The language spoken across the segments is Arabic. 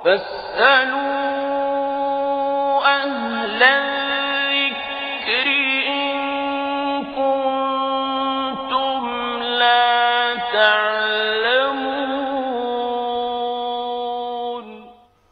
فاسألوا أهل الذكر إن كنتم لا تعلمون.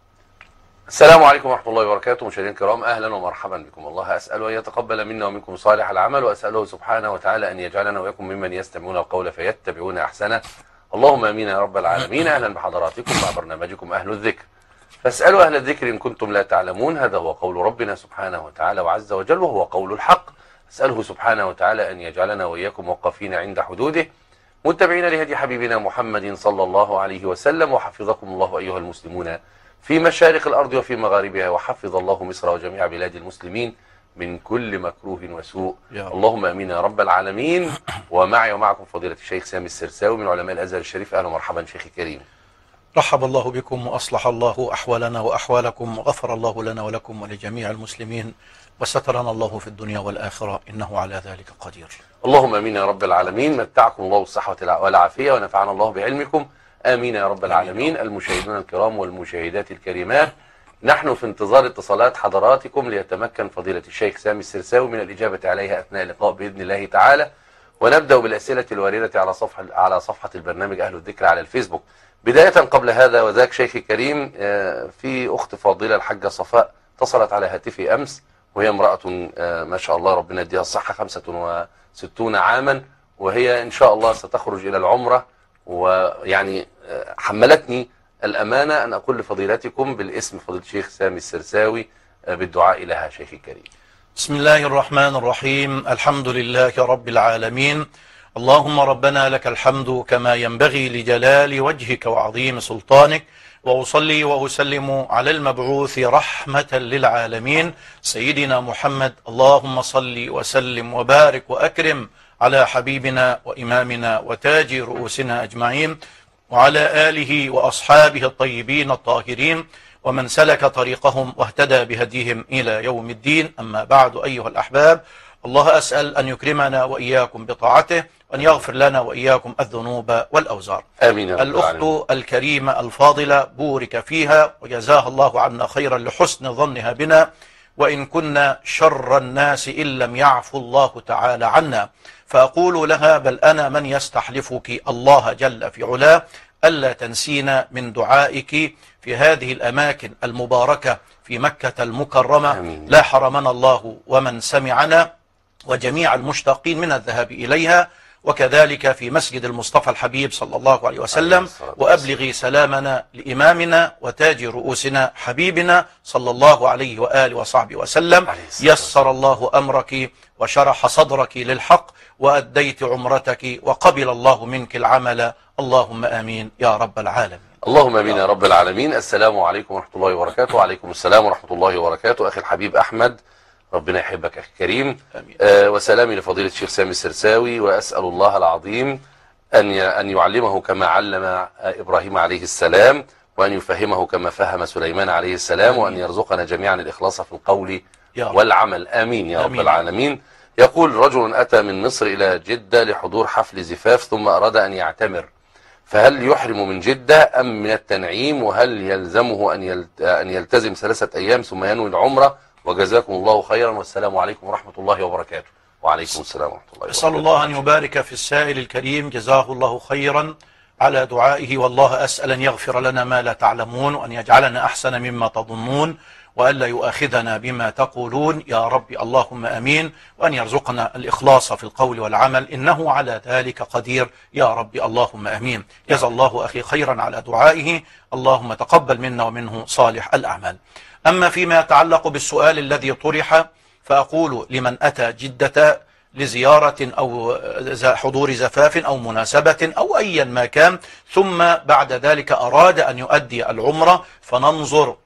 السلام عليكم ورحمة الله وبركاته. مشاهدينا الكرام، أهلا ومرحبا بكم. الله أسأل أن يتقبل منا ومنكم صالح العمل، وأسأله سبحانه وتعالى أن يجعلنا وإياكم ممن يستمعون القول فيتبعون أحسنه. اللهم آمين يا رب العالمين. أهلا بحضراتكم مع برنامجكم أهل الذكر. فاسألوا أهل الذكر إن كنتم لا تعلمون. هذا هو قول ربنا سبحانه وتعالى وعز وجل، وهو قول الحق. أسأله سبحانه وتعالى أن يجعلنا وإياكم موقفين عند حدوده، متبعين لهدي حبيبنا محمد صلى الله عليه وسلم. وحفظكم الله أيها المسلمون في مشارق الأرض وفي مغاربها، وحفظ الله مصر وجميع بلاد المسلمين من كل مكروه وسوء. اللهم امين يا رب العالمين. ومعي ومعكم فضيلة الشيخ سامي السرساوي من علماء الازهر الشريف. اهلا ومرحبا شيخي الكريم. رحب الله بكم واصلح الله احوالنا واحوالكم، وغفر الله لنا ولكم ولجميع المسلمين، وسترنا الله في الدنيا والاخره، انه على ذلك قدير. اللهم امين يا رب العالمين. متعكم الله بالصحة والعافية، ونفعنا الله بعلمكم. امين يا رب العالمين. المشاهدون الكرام والمشاهدات الكريمات، نحن في انتظار اتصالات حضراتكم ليتمكن فضيلة الشيخ سامي السرساوي من الإجابة عليها أثناء اللقاء بإذن الله تعالى. ونبدأ بالأسئلة الواردة على صفحة البرنامج أهل الذكر على الفيسبوك. بداية قبل هذا وذاك شيخي الكريم، في أخت فاضلة الحاجة صفاء اتصلت على هاتفي أمس، وهي امرأة ما شاء الله ربنا يديها الصحة 65 عاما، وهي إن شاء الله ستخرج إلى العمرة، ويعني حملتني الأمانة أن أقول لفضيلتكم بالاسم فضيلة الشيخ سامي السرساوي بالدعاء لها شيخي الكريم. بسم الله الرحمن الرحيم. الحمد لله رب العالمين. اللهم ربنا لك الحمد كما ينبغي لجلال وجهك وعظيم سلطانك، وأصلي وأسلم على المبعوث رحمة للعالمين سيدنا محمد. اللهم صل وسلم وبارك وأكرم على حبيبنا وإمامنا وتاج رؤوسنا أجمعين، وعلى آله وأصحابه الطيبين الطاهرين، ومن سلك طريقهم واهتدى بهديهم إلى يوم الدين. أما بعد أيها الأحباب، الله أسأل أن يكرمنا وإياكم بطاعته، وأن يغفر لنا وإياكم الذنوب والأوزار. آمين يا رب الأخت العالمين. الكريمة الفاضلة بورك فيها وجزاها الله عنا خيرا لحسن ظنها بنا، وإن كنا شر الناس إن لم يعفو الله تعالى عنا. فأقول لها: بل أنا من يستحلفك الله جل في علاه ألا تنسينا من دعائك في هذه الأماكن المباركة في مكة المكرمة. آمين. لا حرمنا الله ومن سمعنا وجميع المشتاقين من الذهاب إليها، وكذلك في مسجد المصطفى الحبيب صلى الله عليه وسلم. وأبلغي سلامنا لإمامنا وتاج رؤوسنا حبيبنا صلى الله عليه وآله وصحبه وسلم. يسر الله أمرك وشرح صدرك للحق، وأديت عمرتك وقبل الله منك العمل. اللهم آمين يا رب العالمين. اللهم امين يا رب العالمين. السلام عليكم ورحمة الله وبركاته. وعليكم السلام ورحمة الله وبركاته. أخي الحبيب أحمد، ربنا يحبك أخي الكريم. وسلامي لفضيلة الشيخ سامي السرساوي، وأسأل الله العظيم أن يعلمه كما علم إبراهيم عليه السلام، وأن يفهمه كما فهم سليمان عليه السلام، وأن يرزقنا جميعا الإخلاص في القول والعمل. آمين يا رب العالمين. يقول: رجل أتى من مصر إلى جدة لحضور حفل زفاف، ثم أراد أن يعتمر، فهل يحرم من جدة أم من التنعيم؟ وهل يلزمه أن يلتزم 3 أيام ثم ينوي العمرة؟ وجزاكم الله خيرا، والسلام عليكم ورحمة الله وبركاته. وعليكم السلام ورحمة الله وبركاته. أسأل الله أن يبارك في السائل الكريم، جزاه الله خيرا على دعائه. والله أسأل أن يغفر لنا ما لا تعلمون، وأن يجعلنا أحسن مما تظنون، وألا يؤاخذنا بما تقولون يا رب. اللهم أمين. وأن يرزقنا الإخلاص في القول والعمل، إنه على ذلك قدير يا رب. اللهم أمين. جزا الله أخي خيرا على دعائه. اللهم تقبل منا ومنه صالح الأعمال. أما فيما يتعلق بالسؤال الذي طرح، فأقول: لمن أتى جدة لزيارة أو حضور زفاف أو مناسبة أو أيا ما كان، ثم بعد ذلك أراد أن يؤدي العمرة، فننظر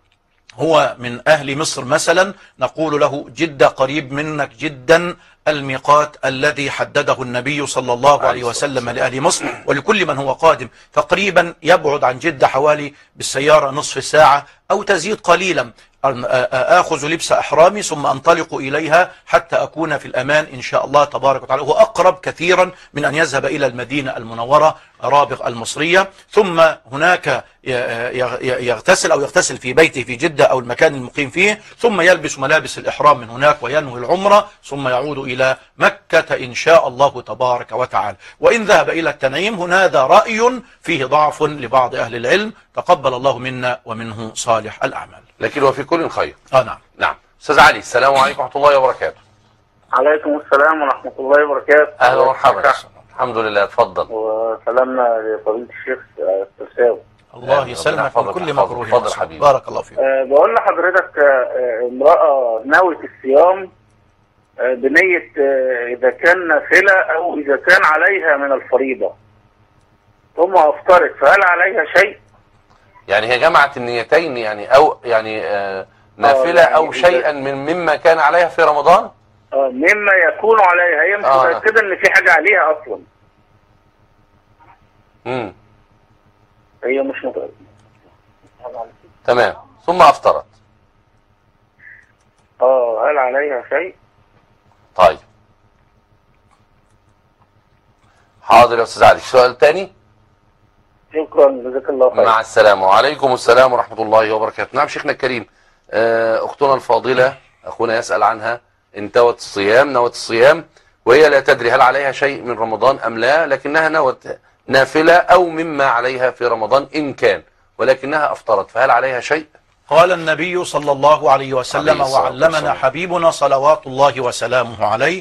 هو من أهل مصر مثلا، نقول له: جدة قريب منك جدا، الميقات الذي حدده النبي صلى الله عليه وسلم لأهل مصر ولكل من هو قادم، تقريبا يبعد عن جدة حوالي بالسيارة نصف ساعة أو تزيد قليلا، آخذ لبس أحرامي ثم أنطلق إليها حتى أكون في الأمان إن شاء الله تبارك وتعالى. هو أقرب كثيرا من أن يذهب إلى المدينة المنورة رابغ المصرية، ثم هناك يغتسل أو يغتسل في بيته في جدة أو المكان المقيم فيه، ثم يلبس ملابس الإحرام من هناك وينوي العمرة، ثم يعود إلى مكة إن شاء الله تبارك وتعالى. وإن ذهب إلى التنعيم هذا رأي فيه ضعف لبعض أهل العلم، تقبل الله منا ومنه صالح الأعمال. لكن وفي كل خير. نعم. نعم. أستاذ علي، السلام عليكم ورحمة الله وبركاته. عليكم السلام ورحمة الله وبركاته. أهلا ومرحبا. الحمد لله، اتفضل. وسلامنا لفضيلة الشيخ السرساوي. الله يسلمك من كل مكروه. اتفضل حبيبي. بارك الله فيك. بقول لحضرتك امرأة نوت الصيام بنية إذا كان نافلة أو إذا كان عليها من الفريضة، ثم أفطرت، فهل عليها شيء؟ يعني هي جمعت النيتين، يعني أو يعني نافلة يعني أو شيئا مما كان عليها في رمضان؟ مما يكون عليها، هي مش متأكدة إن في حاجة عليها أصلا. هي مش متأكدة. تمام. ثم أفطرت. هل عليها شيء؟ طيب. حاضر يا أستاذ علي. سؤال تاني؟ شكرا، جزاك الله خير. مع السلامة. وعليكم السلام ورحمة الله وبركاته. نعم شيخنا الكريم، أختنا الفاضلة أخونا يسأل عنها، نوت الصيام وهي لا تدري هل عليها شيء من رمضان أم لا، لكنها نوت نافلة أو مما عليها في رمضان إن كان، ولكنها أفطرت، فهل عليها شيء؟ قال النبي صلى الله عليه وسلم وعلمنا حبيبنا صلوات الله وسلامه عليه: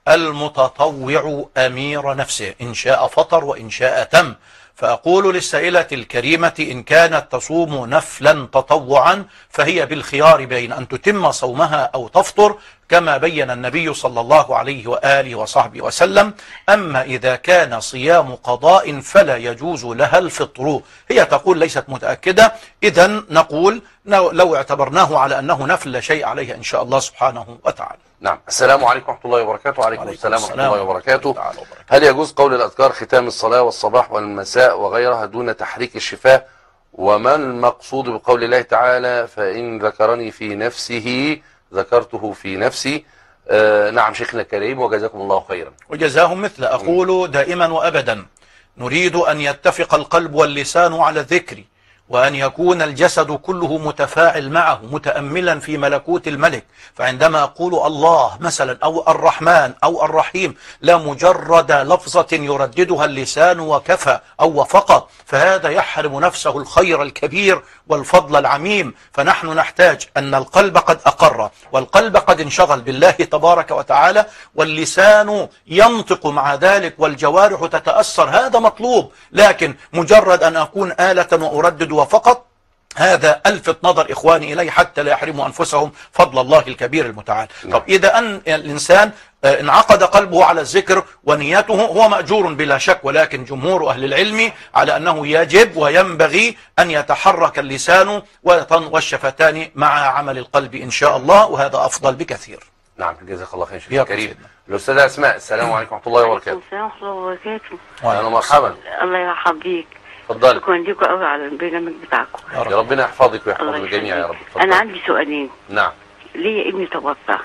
المتطوع أمير نفسه، إن شاء فطر وإن شاء تم. فأقول للسائلة الكريمة: إن كانت تصوم نفلا تطوعا فهي بالخيار بين أن تتم صومها أو تفطر، كما بين النبي صلى الله عليه وآله وصحبه وسلم. أما إذا كان صيام قضاء فلا يجوز لها الفطر. هي تقول ليست متأكدة، إذا نقول لو اعتبرناه على أنه نفل لا شيء عليه إن شاء الله سبحانه وتعالى. نعم. السلام عليكم ورحمة الله وبركاته. وعليكم السلام ورحمة الله وبركاته. هل يجوز قول الأذكار ختام الصلاة والصباح والمساء وغيرها دون تحريك الشفاه؟ وما المقصود بقول الله تعالى: فإن ذكرني في نفسه ذكرته في نفسي؟ نعم شيخنا الكريم، وجزاكم الله خيرا. وجزاهم مثل. أقول دائما وأبدا: نريد أن يتفق القلب واللسان على الذكر، وأن يكون الجسد كله متفاعل معه متأملا في ملكوت الملك. فعندما أقول الله مثلا أو الرحمن أو الرحيم، لا مجرد لفظة يرددها اللسان وكفى أو وفقط، فهذا يحرم نفسه الخير الكبير والفضل العميم. فنحن نحتاج أن القلب قد أقر، والقلب قد انشغل بالله تبارك وتعالى، واللسان ينطق مع ذلك، والجوارح تتأثر. هذا مطلوب، لكن مجرد أن أكون آلة وأردد وفقط، هذا ألفت نظر إخواني إليه حتى لا يحرموا أنفسهم فضل الله الكبير المتعال. طب إذا أن الإنسان انعقد قلبه على الذكر ونيته، هو مأجور بلا شك، ولكن جمهور أهل العلم على أنه يجب وينبغي أن يتحرك اللسان والشفتان مع عمل القلب إن شاء الله، وهذا أفضل بكثير. نعم جزاك الله خير شيخ الكريم. الأستاذة أسماء، السلام عليكم ورحمة الله وبركاته. السلام ورحمة الله وبركاته. أهلا ومرحبا. الله يرحب بيك. اتفضلي. شكرا لكم قوي على البرنامج بتاعكم. يا ربنا يحفظك ويحفظ الجميع يا رب. أنا عندي سؤالين. نعم. ليا ابني توفى،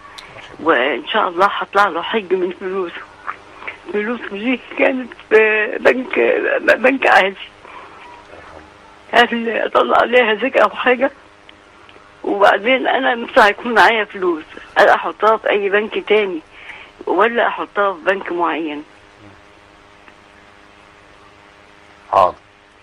وإن شاء الله هطلع له حج من فلوسه دي كانت في بنك عادي. هل أطلع عليها زكاة أو حاجة؟ وبعدين أنا مش هيكون معايا فلوس، هل أحطها في أي بنك تاني ولا أحطها في بنك معين؟ حاضر.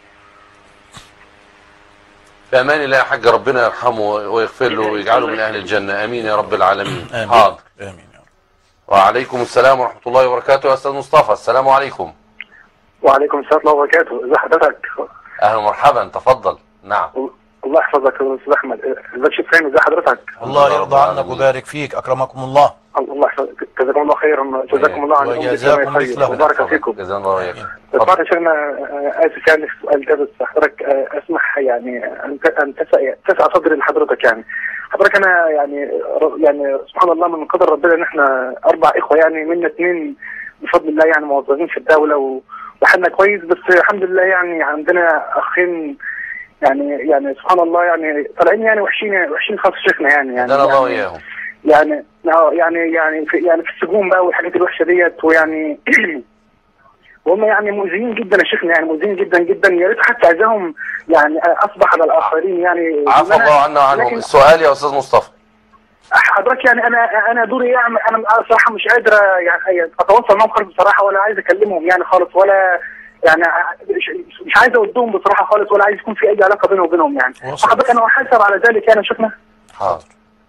في أمان الله يا حاج، ربنا يرحمه ويغفر له ويجعله من أهل الجنة، آمين يا رب العالمين. آمين. حاضر. آمين. وعليكم السلام ورحمة الله وبركاته. يا أستاذ مصطفى، السلام عليكم. وعليكم السلام ورحمة الله وبركاته. ازي حضرتك؟ أهلا ومرحبا، تفضل. نعم. الله يحفظك يا أستاذ أحمد. ازيك شيخ فهمي؟ ازي حضرتك؟ الله يرضى عنك ويبارك فيك، أكرمكم الله. الله يحفظك، جزاكم الله خيرا، جزاكم الله عن وجزاكم مثله. وبارك فيكم. جزانا الله وإياكم. طبعا يا شيخنا اسف يعني في السؤال ده، بس حضرتك اسمح يعني ان تسع صدري لحضرتك. يعني حضرتك انا يعني سبحان الله من قدر ربنا ان احنا 4 اخوه، يعني منا 2 بفضل الله يعني موظفين في الدوله وحالنا كويس، بس الحمد لله يعني عندنا اخين يعني سبحان الله، يعني طالعين يعني وحشين خالص شيخنا يعني هدانا الله وإياهم. يعني في السجون بقى والحاجات الوحشه ديت، ويعني وهم يعني مؤذيين جدا يا شيخنا، يعني مؤذيين جدا جدا. يا ريت حتى اذاهم يعني اصبح على الاخرين يعني. عفى الله عنا وعنهم. السؤال يا استاذ مصطفى حضرتك، يعني انا دوري يعني، انا صراحه مش قادر يعني اتواصل معاهم خالص بصراحه، ولا عايز اكلمهم يعني خالص، ولا يعني مش عايز اودهم بصراحه خالص، ولا عايز يكون في اي علاقه بيني وبينهم يعني. حضرتك انا احاسب على ذلك يعني شفنا. حاضر.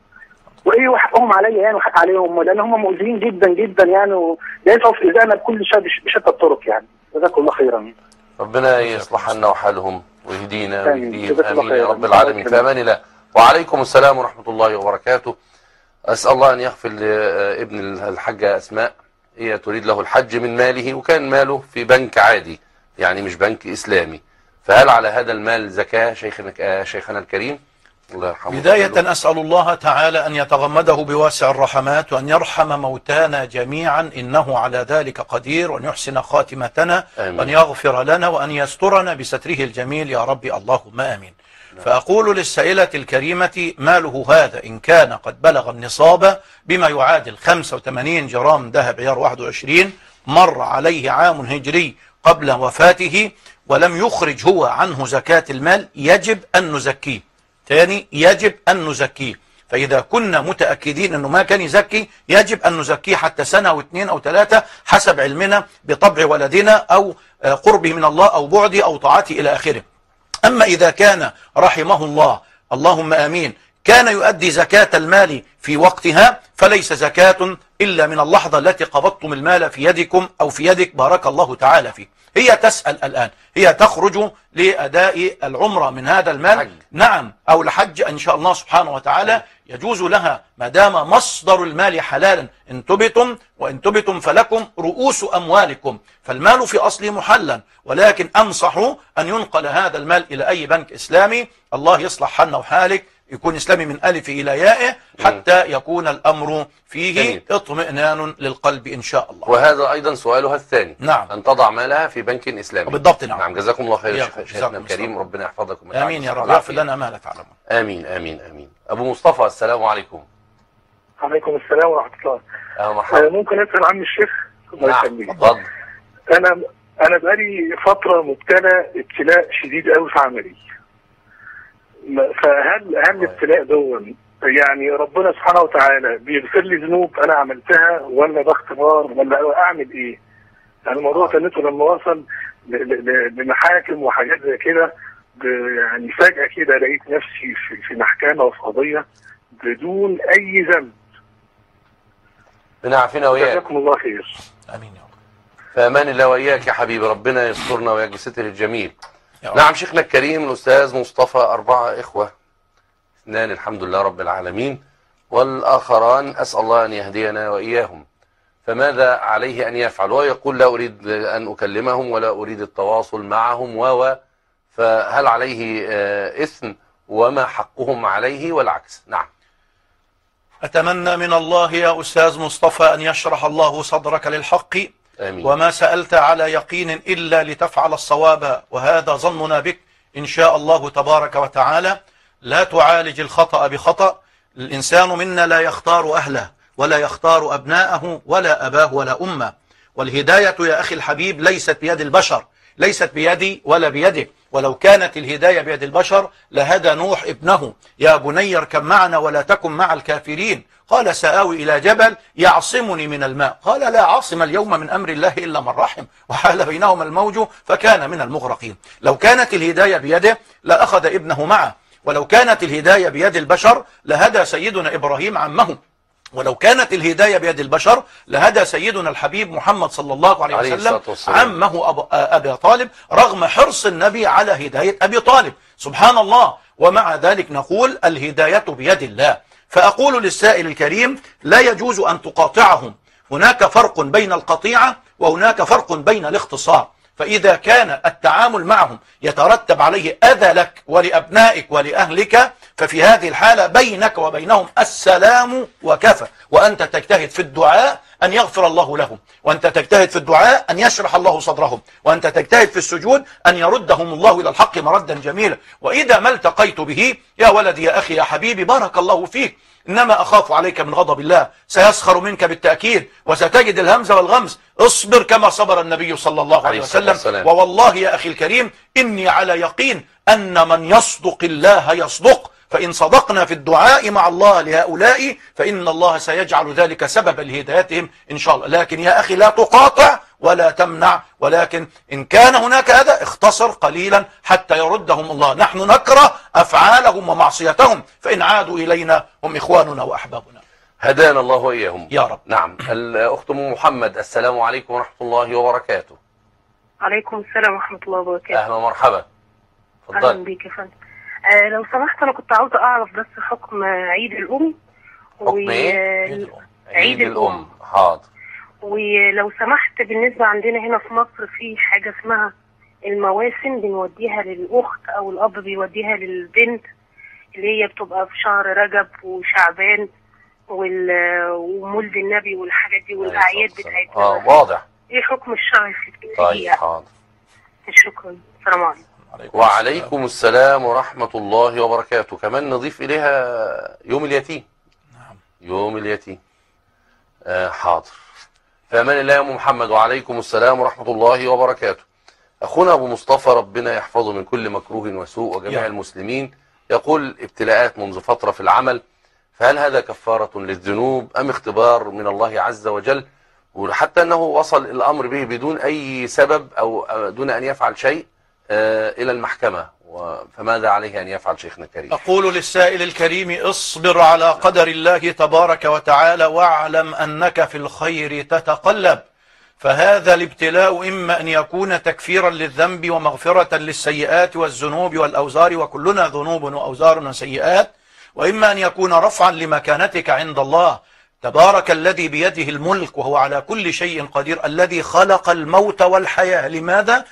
وايه وحقهم عليا يعني، وحق عليهم، لان هم مؤذيين جدا جدا يعني، ويسعوا في اذانا بكل بشتى الطرق يعني. جزاكم الله خيرا. ربنا يصلح لنا وحالهم ويهدينا ويهديهم. امين يا رب خير. العالمين. في امان الله. وعليكم السلام ورحمه الله وبركاته. اسال الله ان يغفر لابن الحاجه اسماء، هي تريد له الحج من ماله، وكان ماله في بنك عادي يعني مش بنك اسلامي، فهل على هذا المال زكاه شيخنا الكريم؟ الله يرحمه. بداية أسأل الله تعالى أن يتغمده بواسع الرحمات، وأن يرحم موتانا جميعا إنه على ذلك قدير، وأن يحسن خاتمتنا، وأن يغفر لنا، وأن يسترنا بستره الجميل يا رب اللهم آمين. فأقول للسائلة الكريمة: ماله هذا إن كان قد بلغ النصاب بما يعادل 85 جرام ذهب عيار 21، مر عليه عام هجري قبل وفاته ولم يخرج هو عنه زكاة المال، يجب أن نزكيه. ثاني، يجب أن نزكيه. فإذا كنا متأكدين أنه ما كان يزكي، يجب أن نزكيه حتى سنة أو 2 أو 3 حسب علمنا بطبع ولدنا أو قربه من الله أو بعده أو طاعته إلى آخره. أما إذا كان رحمه الله اللهم آمين كان يؤدي زكاة المال في وقتها، فليس زكاة إلا من اللحظة التي قبضتم المال في يدكم أو في يدك بارك الله تعالى فيه. هي تسأل الآن، هي تخرج لأداء العمرة من هذا المال حج. نعم، أو لحج إن شاء الله سبحانه وتعالى، يجوز لها ما دام مصدر المال حلالا. إن تبتم وإن تبتم فلكم رؤوس أموالكم، فالمال في أصله محلا، ولكن أنصح أن ينقل هذا المال إلى أي بنك إسلامي. الله يصلح حالنا وحالك، يكون إسلامي من ألف إلى يائه حتى يكون الأمر فيه اطمئنان للقلب إن شاء الله. وهذا أيضا سؤالها الثاني. نعم. أن تضع مالها في بنك إسلامي. بالضبط. نعم. نعم. جزاكم الله خير شيخنا الكريم، ربنا يحفظكم. آمين يا رب، يغفر لنا ما لا تعلمون. آمين آمين آمين. أبو مصطفى السلام عليكم. عليكم السلام ورحمة الله. مرحبا. ممكن أسأل عم الشيخ؟ نعم اتفضل. أنا بقالي فترة مبتلى ابتلاء شديد قوي في عملي. فهل الابتلاء دون يعني ربنا سبحانه وتعالى بيغفر لي ذنوب انا عملتها، ولا ده اختبار، ولا اعمل ايه؟ يعني الموضوع تنته لما وصل لمحاكم وحاجات زي كده، يعني فجأة كده لقيت نفسي في محكمة وفي قضية بدون اي ذنب. ربنا يعافينا وإياك. جزاكم الله خير. امين يا رب. في امان الله وإياك يا حبيبي، ربنا يسترنا وإياك بستر الجميل. يا نعم. شيخنا الكريم الأستاذ مصطفى 4 إخوة، 2 الحمد لله رب العالمين، والآخران أسأل الله أن يهدينا وإياهم، فماذا عليه أن يفعل؟ ويقول لا أريد أن أكلمهم ولا أريد التواصل معهم فهل عليه إثم وما حقهم عليه والعكس؟ نعم. أتمنى من الله يا أستاذ مصطفى أن يشرح الله صدرك للحق. آمين. وما سألت على يقين إلا لتفعل الصواب، وهذا ظننا بك إن شاء الله تبارك وتعالى. لا تعالج الخطأ بخطأ. الإنسان منا لا يختار أهله ولا يختار أبناءه ولا أباه ولا أمه، والهداية يا أخي الحبيب ليست بيد البشر، ليست بيدي ولا بيدك. ولو كانت الهداية بيد البشر لهدى نوح ابنه: يا بني اركب معنا ولا تكن مع الكافرين. قال سآوي إلى جبل يعصمني من الماء، قال لا عاصم اليوم من أمر الله إلا من رحم، وحال بينهما الموج فكان من المغرقين. لو كانت الهداية بيده لأخذ ابنه معه، ولو كانت الهداية بيد البشر لهدى سيدنا إبراهيم عمه، ولو كانت الهداية بيد البشر لهدى سيدنا الحبيب محمد صلى الله عليه وسلم عمه أبي طالب، رغم حرص النبي على هداية أبي طالب. سبحان الله. ومع ذلك نقول الهداية بيد الله. فأقول للسائل الكريم: لا يجوز أن تقاطعهم. هناك فرق بين القطيعة وهناك فرق بين الاختصار. فإذا كان التعامل معهم يترتب عليه أذى لك ولأبنائك ولأهلك، ففي هذه الحالة بينك وبينهم السلام وكفى، وأنت تجتهد في الدعاء أن يغفر الله لهم، وأنت تجتهد في الدعاء أن يشرح الله صدرهم، وأنت تجتهد في السجود أن يردهم الله إلى الحق مردا جميلا. وإذا ما التقيت به يا ولدي يا أخي يا حبيبي بارك الله فيك، إنما أخاف عليك من غضب الله، سيسخر منك بالتأكيد، وستجد الهمز والغمز. اصبر كما صبر النبي صلى الله عليه وسلم. ووالله يا أخي الكريم إني على يقين أن من يصدق الله يصدق، فإن صدقنا في الدعاء مع الله لهؤلاء فإن الله سيجعل ذلك سببا لهدايتهم إن شاء الله. لكن يا أخي لا تقاطع ولا تمنع، ولكن إن كان هناك هذا اختصر قليلا حتى يردهم الله. نحن نكره أفعالهم ومعصيتهم، فإن عادوا إلينا هم إخواننا وأحبابنا. هدانا الله وإياهم يا رب. نعم. الأخت أم محمد، السلام عليكم ورحمة الله وبركاته. عليكم السلام ورحمة الله وبركاته. أهلا ومرحبا. أهلا بيك يا فندم. لو سمحت أنا كنت عاوزة أعرف بس حكم عيد الأم. حكم إيه؟ عيد الأم. حاضر. ولو سمحت بالنسبة عندنا هنا في مصر في حاجة اسمها المواسم بنوديها للأخت أو الأب بيوديها للبنت، اللي هي بتبقى في شهر رجب وشعبان ومولد النبي والحاجات دي والأعياد بتاعتنا. واضح. إيه حكم الشرع في طيب حاضر. شكرا. السلام عليكم. وعليكم السلام ورحمة الله وبركاته. كمان نضيف إليها يوم اليتيم. نعم. يوم اليتيم. حاضر. في أمان الله يا أم محمد. وعليكم السلام ورحمة الله وبركاته. أخونا أبو مصطفى ربنا يحفظه من كل مكروه وسوء وجميع المسلمين، يقول ابتلاءات منذ فترة في العمل، فهل هذا كفارة للذنوب أم اختبار من الله عز وجل؟ وحتى أنه وصل الأمر به بدون أي سبب أو دون أن يفعل شيء إلى المحكمة، فماذا عليه أن يفعل شيخنا الكريم؟ أقول للسائل الكريم اصبر على قدر الله تبارك وتعالى، واعلم أنك في الخير تتقلب. فهذا الابتلاء إما أن يكون تكفيرا للذنب ومغفرة للسيئات والذنوب والأوزار، وكلنا ذنوب وأوزار وسيئات، وإما أن يكون رفعا لمكانتك عند الله. تبارك الذي بيده الملك وهو على كل شيء قدير، الذي خلق الموت والحياة. لماذا؟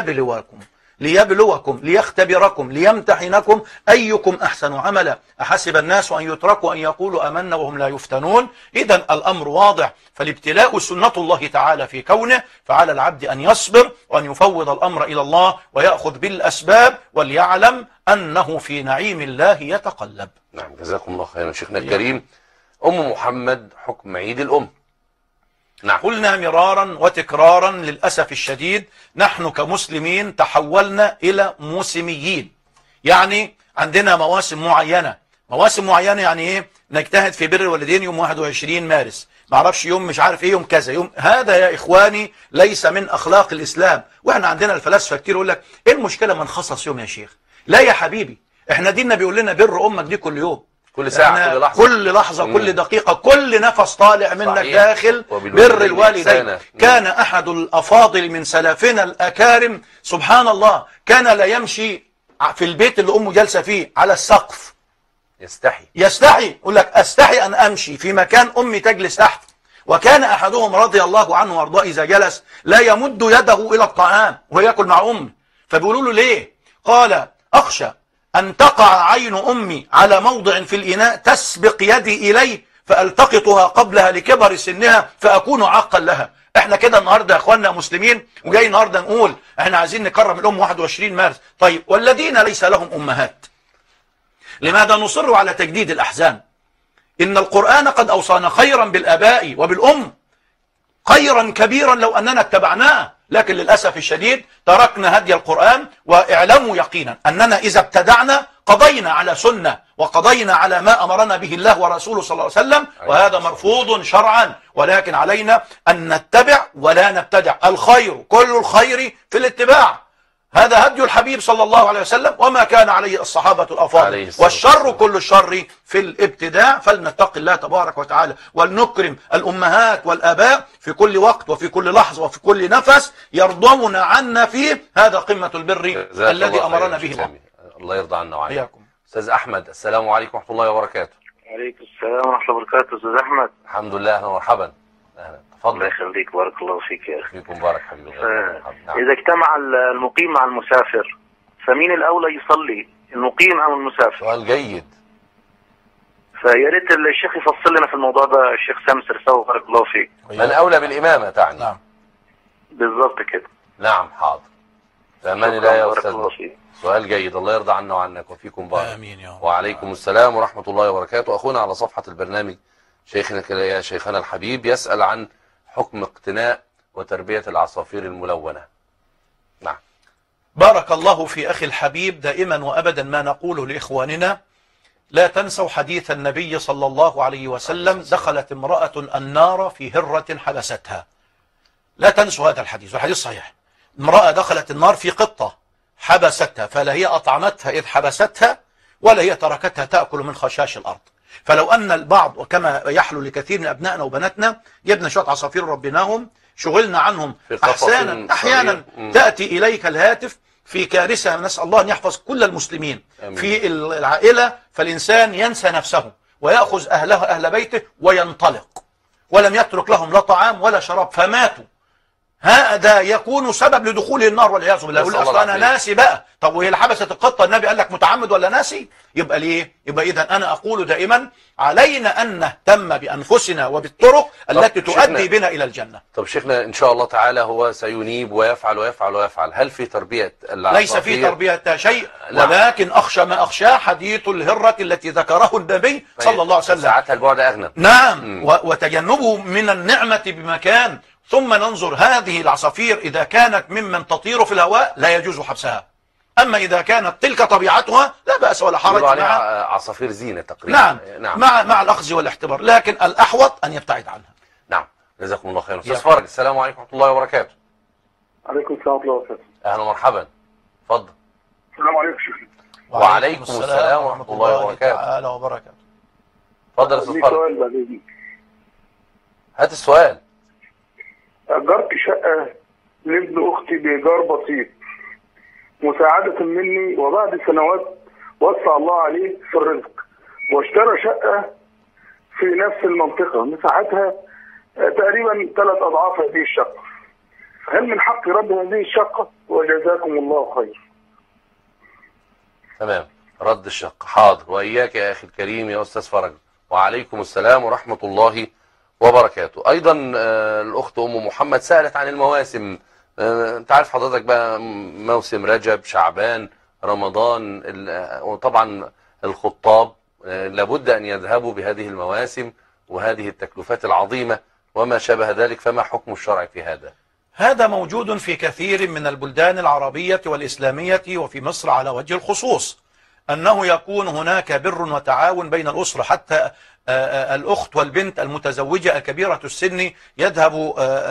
ليبلوكم ليختبركم ليمتحنكم أيكم أحسن عملا. أحسب الناس أن يتركوا أن يقولوا آمنا وهم لا يفتنون. إذن الأمر واضح، فالابتلاء سنة الله تعالى في كونه، فعلى العبد أن يصبر وأن يفوض الأمر إلى الله ويأخذ بالأسباب، وليعلم أنه في نعيم الله يتقلب. نعم جزاكم الله خيرا شيخنا الكريم. أم محمد حكم عيد الأم. نعم. قلنا مرارا وتكرارا للأسف الشديد نحن كمسلمين تحولنا إلى موسميين، يعني عندنا مواسم معينة. مواسم معينة يعني إيه؟ نجتهد في بر الوالدين يوم 21 مارس، معرفش يوم مش عارف إيه، يوم كذا يوم. هذا يا إخواني ليس من أخلاق الإسلام. وإحنا عندنا الفلاسفة كتير يقول لك إيه المشكلة ما نخصص يوم يا شيخ؟ لا يا حبيبي، إحنا ديننا بيقول لنا بر أمك دي كل يوم، كل ساعة، كل لحظة، كل دقيقة، كل نفس طالع منك داخل بر الوالدين. كان أحد الأفاضل من سلفنا الأكارم سبحان الله كان لا يمشي في البيت اللي أمه جالسة فيه على السقف، يستحي يقول لك أستحي أن أمشي في مكان أمي تجلس تحت. وكان أحدهم رضي الله عنه وارضاه إذا جلس لا يمد يده إلى الطعام وهو يأكل مع أمه، فبيقولوا له ليه؟ قال أخشى أن تقع عين أمي على موضع في الإناء تسبق يدي إليه فألتقطها قبلها لكبر سنها فأكون عاقا لها. احنا كده النهاردة يا اخواننا مسلمين، وجاي النهاردة نقول احنا عايزين نكرم الأم 21 مارس. طيب والذين ليس لهم أمهات لماذا نصر على تجديد الأحزان؟ إن القرآن قد أوصانا خيرا بالآباء وبالأم، خيرا كبيرا لو أننا اتبعناه، لكن للأسف الشديد تركنا هدي القرآن. واعلموا يقينا أننا إذا ابتدعنا قضينا على سنة وقضينا على ما أمرنا به الله ورسوله صلى الله عليه وسلم، وهذا مرفوض شرعا، ولكن علينا أن نتبع ولا نبتدع. الخير كل الخير في الاتباع، هذا هدي الحبيب صلى الله عليه وسلم وما كان عليه الصحابة الأفاضل، والشر كل الشر في الابتداع. فلنتق الله تبارك وتعالى ولنكرم الأمهات والآباء في كل وقت وفي كل لحظة وفي كل نفس يرضون عنا فيه. هذا قمة البر الذي أمرنا به الله يرضى عنا وعنكم. أستاذ أحمد السلام عليكم ورحمة الله وبركاته. وعليكم السلام ورحمة الله وبركاته. أستاذ أحمد الحمد لله، أهلا ومرحبا. أهلا تفضل. الله يخليك، بارك الله فيك يا أخي. فيكم بارك حبيبي. نعم. إذا اجتمع المقيم مع المسافر فمين الأولى يصلي، المقيم أم المسافر؟ سؤال جيد. فيا ريت الشيخ يفصل لنا في الموضوع ده، الشيخ سامي سرساوي بارك الله فيك. من أولى بالإمامة تعني؟ نعم بالظبط كده. نعم حاضر. فأمان الله يا بارك أستاذ. الله فيك. سؤال جيد، الله يرضى عنا وعنك وفيكم بارك. آمين يا رب. وعليكم السلام ورحمة الله وبركاته. أخونا على صفحة البرنامج يا شيخنا الحبيب يسأل عن حكم اقتناء وتربية العصافير الملونة. نعم. بارك الله في أخي الحبيب. دائما وأبدا ما نقوله لإخواننا: لا تنسوا حديث النبي صلى الله عليه وسلم: دخلت امرأة النار في هرة حبستها. لا تنسوا هذا الحديث، والحديث صحيح. امرأة دخلت النار في قطة حبستها، فلا هي أطعمتها إذ حبستها ولا هي تركتها تأكل من خشاش الأرض. فلو أن البعض، وكما يحلو لكثير من أبنائنا وبناتنا، جبنا شوية عصافير ربيناهم، شغلنا عنهم أحيانا تأتي إليك الهاتف في كارثة، نسأل الله أن يحفظ كل المسلمين في العائلة، فالإنسان ينسى نفسه ويأخذ أهل بيته وينطلق ولم يترك لهم لا طعام ولا شراب فماتوا. هذا يكون سبب لدخول النار والعياذ بالله. يقول اصل انا ناسي بقى. طب وهي اللي حبست القطه النبي قال لك متعمد ولا ناسي؟ يبقى ليه؟ يبقى اذا انا اقول دائما علينا ان نهتم بانفسنا وبالطرق التي تؤدي بنا الى الجنه. طب شيخنا ان شاء الله تعالى هو سينيب ويفعل ويفعل ويفعل. هل في تربيه العصافير؟ ليس في تربيه شيء، ولكن اخشى ما اخشى حديث الهره التي ذكره النبي صلى الله عليه وسلم. ساعتها البعد اغنى. نعم. وتجنبه من النعمه بمكان. ثم ننظر هذه العصافير إذا كانت ممن تطير في الهواء لا يجوز حبسها. أما إذا كانت تلك طبيعتها لا بأس ولا حرج. عليها عصافير زينة تقريبا. نعم. مع الأخذ والاحتبار، لكن الأحوط أن يبتعد عنها. نعم. جزاكم الله خيرا. أستاذ فرج، السلام عليكم ورحمة الله وبركاته. عليكم السلام ورحمة الله وبركاته. أهلا ومرحبا. اتفضل. السلام عليكم شيخ. وعليكم السلام ورحمة الله وبركاته. تعالى وبركاته. اتفضل يا أستاذ فرج. هات السؤال. أجرت شقة لابن أختي بإيجار بسيط مساعدة مني، وبعد سنوات وسع الله عليه في الرزق واشترى شقة في نفس المنطقة مساحتها تقريبا 3 أضعاف هذه الشقة. هل من حق رب هذه الشقة؟ وجزاكم الله خير. تمام. رد الشقة. حاضر. وإياك يا أخي الكريم يا أستاذ فرج. وعليكم السلام ورحمة الله وبركاته. ايضا الاخت ام محمد سألت عن المواسم. انت عارف حضرتك بقى موسم رجب، شعبان، رمضان، وطبعا الخطاب لابد ان يذهبوا بهذه المواسم وهذه التكلفات العظيمة وما شابه ذلك. فما حكم الشرع في هذا؟ هذا موجود في كثير من البلدان العربية والإسلامية، وفي مصر على وجه الخصوص، أنه يكون هناك بر وتعاون بين الأسرة، حتى الأخت والبنت المتزوجة الكبيرة السن يذهب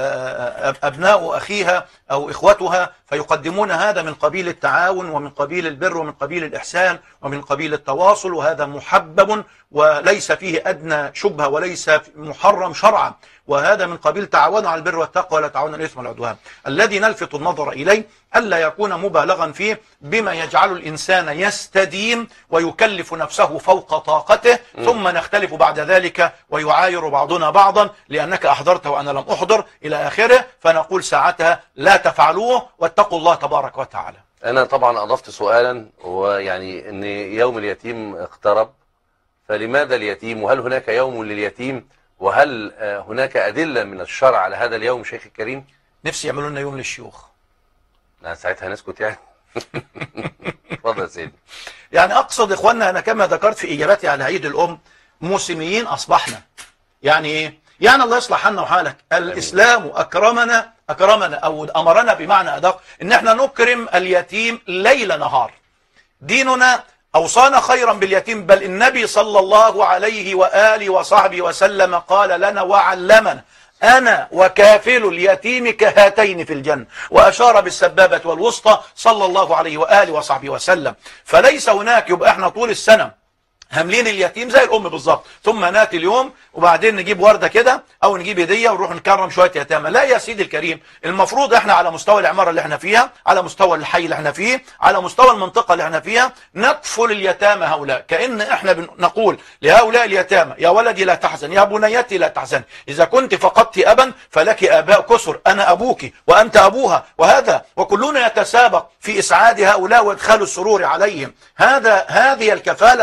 أبناء أخيها أو إخوتها فيقدمون هذا من قبيل التعاون ومن قبيل البر ومن قبيل الإحسان ومن قبيل التواصل، وهذا محبب وليس فيه أدنى شبهة وليس محرم شرعا، وهذا من قبيل تعاونوا على البر والتقوى ولا تعاونوا على الإثم والعدوان. الذي نلفت النظر إليه ألا يكون مبالغا فيه بما يجعل الإنسان يستدين ويكلف نفسه فوق طاقته، ثم نختلف بعد ذلك ويعاير بعضنا بعضا لأنك أحضرت وأنا لم أحضر إلى آخره، فنقول ساعتها لا تفعلوه واتقوا الله تبارك وتعالى. أنا طبعا أضفت سؤالا، ويعني أن يوم اليتيم اقترب، فلماذا اليتيم؟ وهل هناك يوم لليتيم؟ وهل هناك أدلة من الشرع على هذا اليوم شيخ الكريم؟ نفسي يعملوا لنا يوم للشيوخ. ساعتها نسكت يعني. اتفضل يا سيدي. يعني أقصد إخواننا، أنا كما ذكرت في إجابتي على عيد الأم، موسميين أصبحنا. يعني إيه؟ يعني الله يصلح حالنا وحالك. الإسلام أكرمنا أو أمرنا بمعنى أدق إن احنا نكرم اليتيم ليل نهار. ديننا أوصانا خيرا باليتيم، بل النبي صلى الله عليه وآله وصحبه وسلم قال لنا وعلمنا: أنا وكافل اليتيم كهاتين في الجنة، وأشار بالسبابة والوسطى صلى الله عليه وآله وصحبه وسلم. فليس هناك يبقى احنا طول السنة هاملين اليتيم زي الأم بالظبط، ثم ناتي اليوم وبعدين نجيب وردة كده أو نجيب هدية ونروح نكرم شوية يتامى. لا يا سيدي الكريم، المفروض احنا على مستوى العمارة اللي احنا فيها، على مستوى الحي اللي احنا فيه، على مستوى المنطقة اللي احنا فيها، نكفل اليتامى هؤلاء، كأن احنا بنقول لهؤلاء اليتامى: يا ولدي لا تحزن، يا بنيتي لا تحزن، إذا كنت فقدت أبا فلك آباء كثر، أنا أبوك وأنت أبوها، وهذا وكلنا يتسابق في إسعاد هؤلاء وإدخال السرور عليهم. هذه الكفالة الحقيقية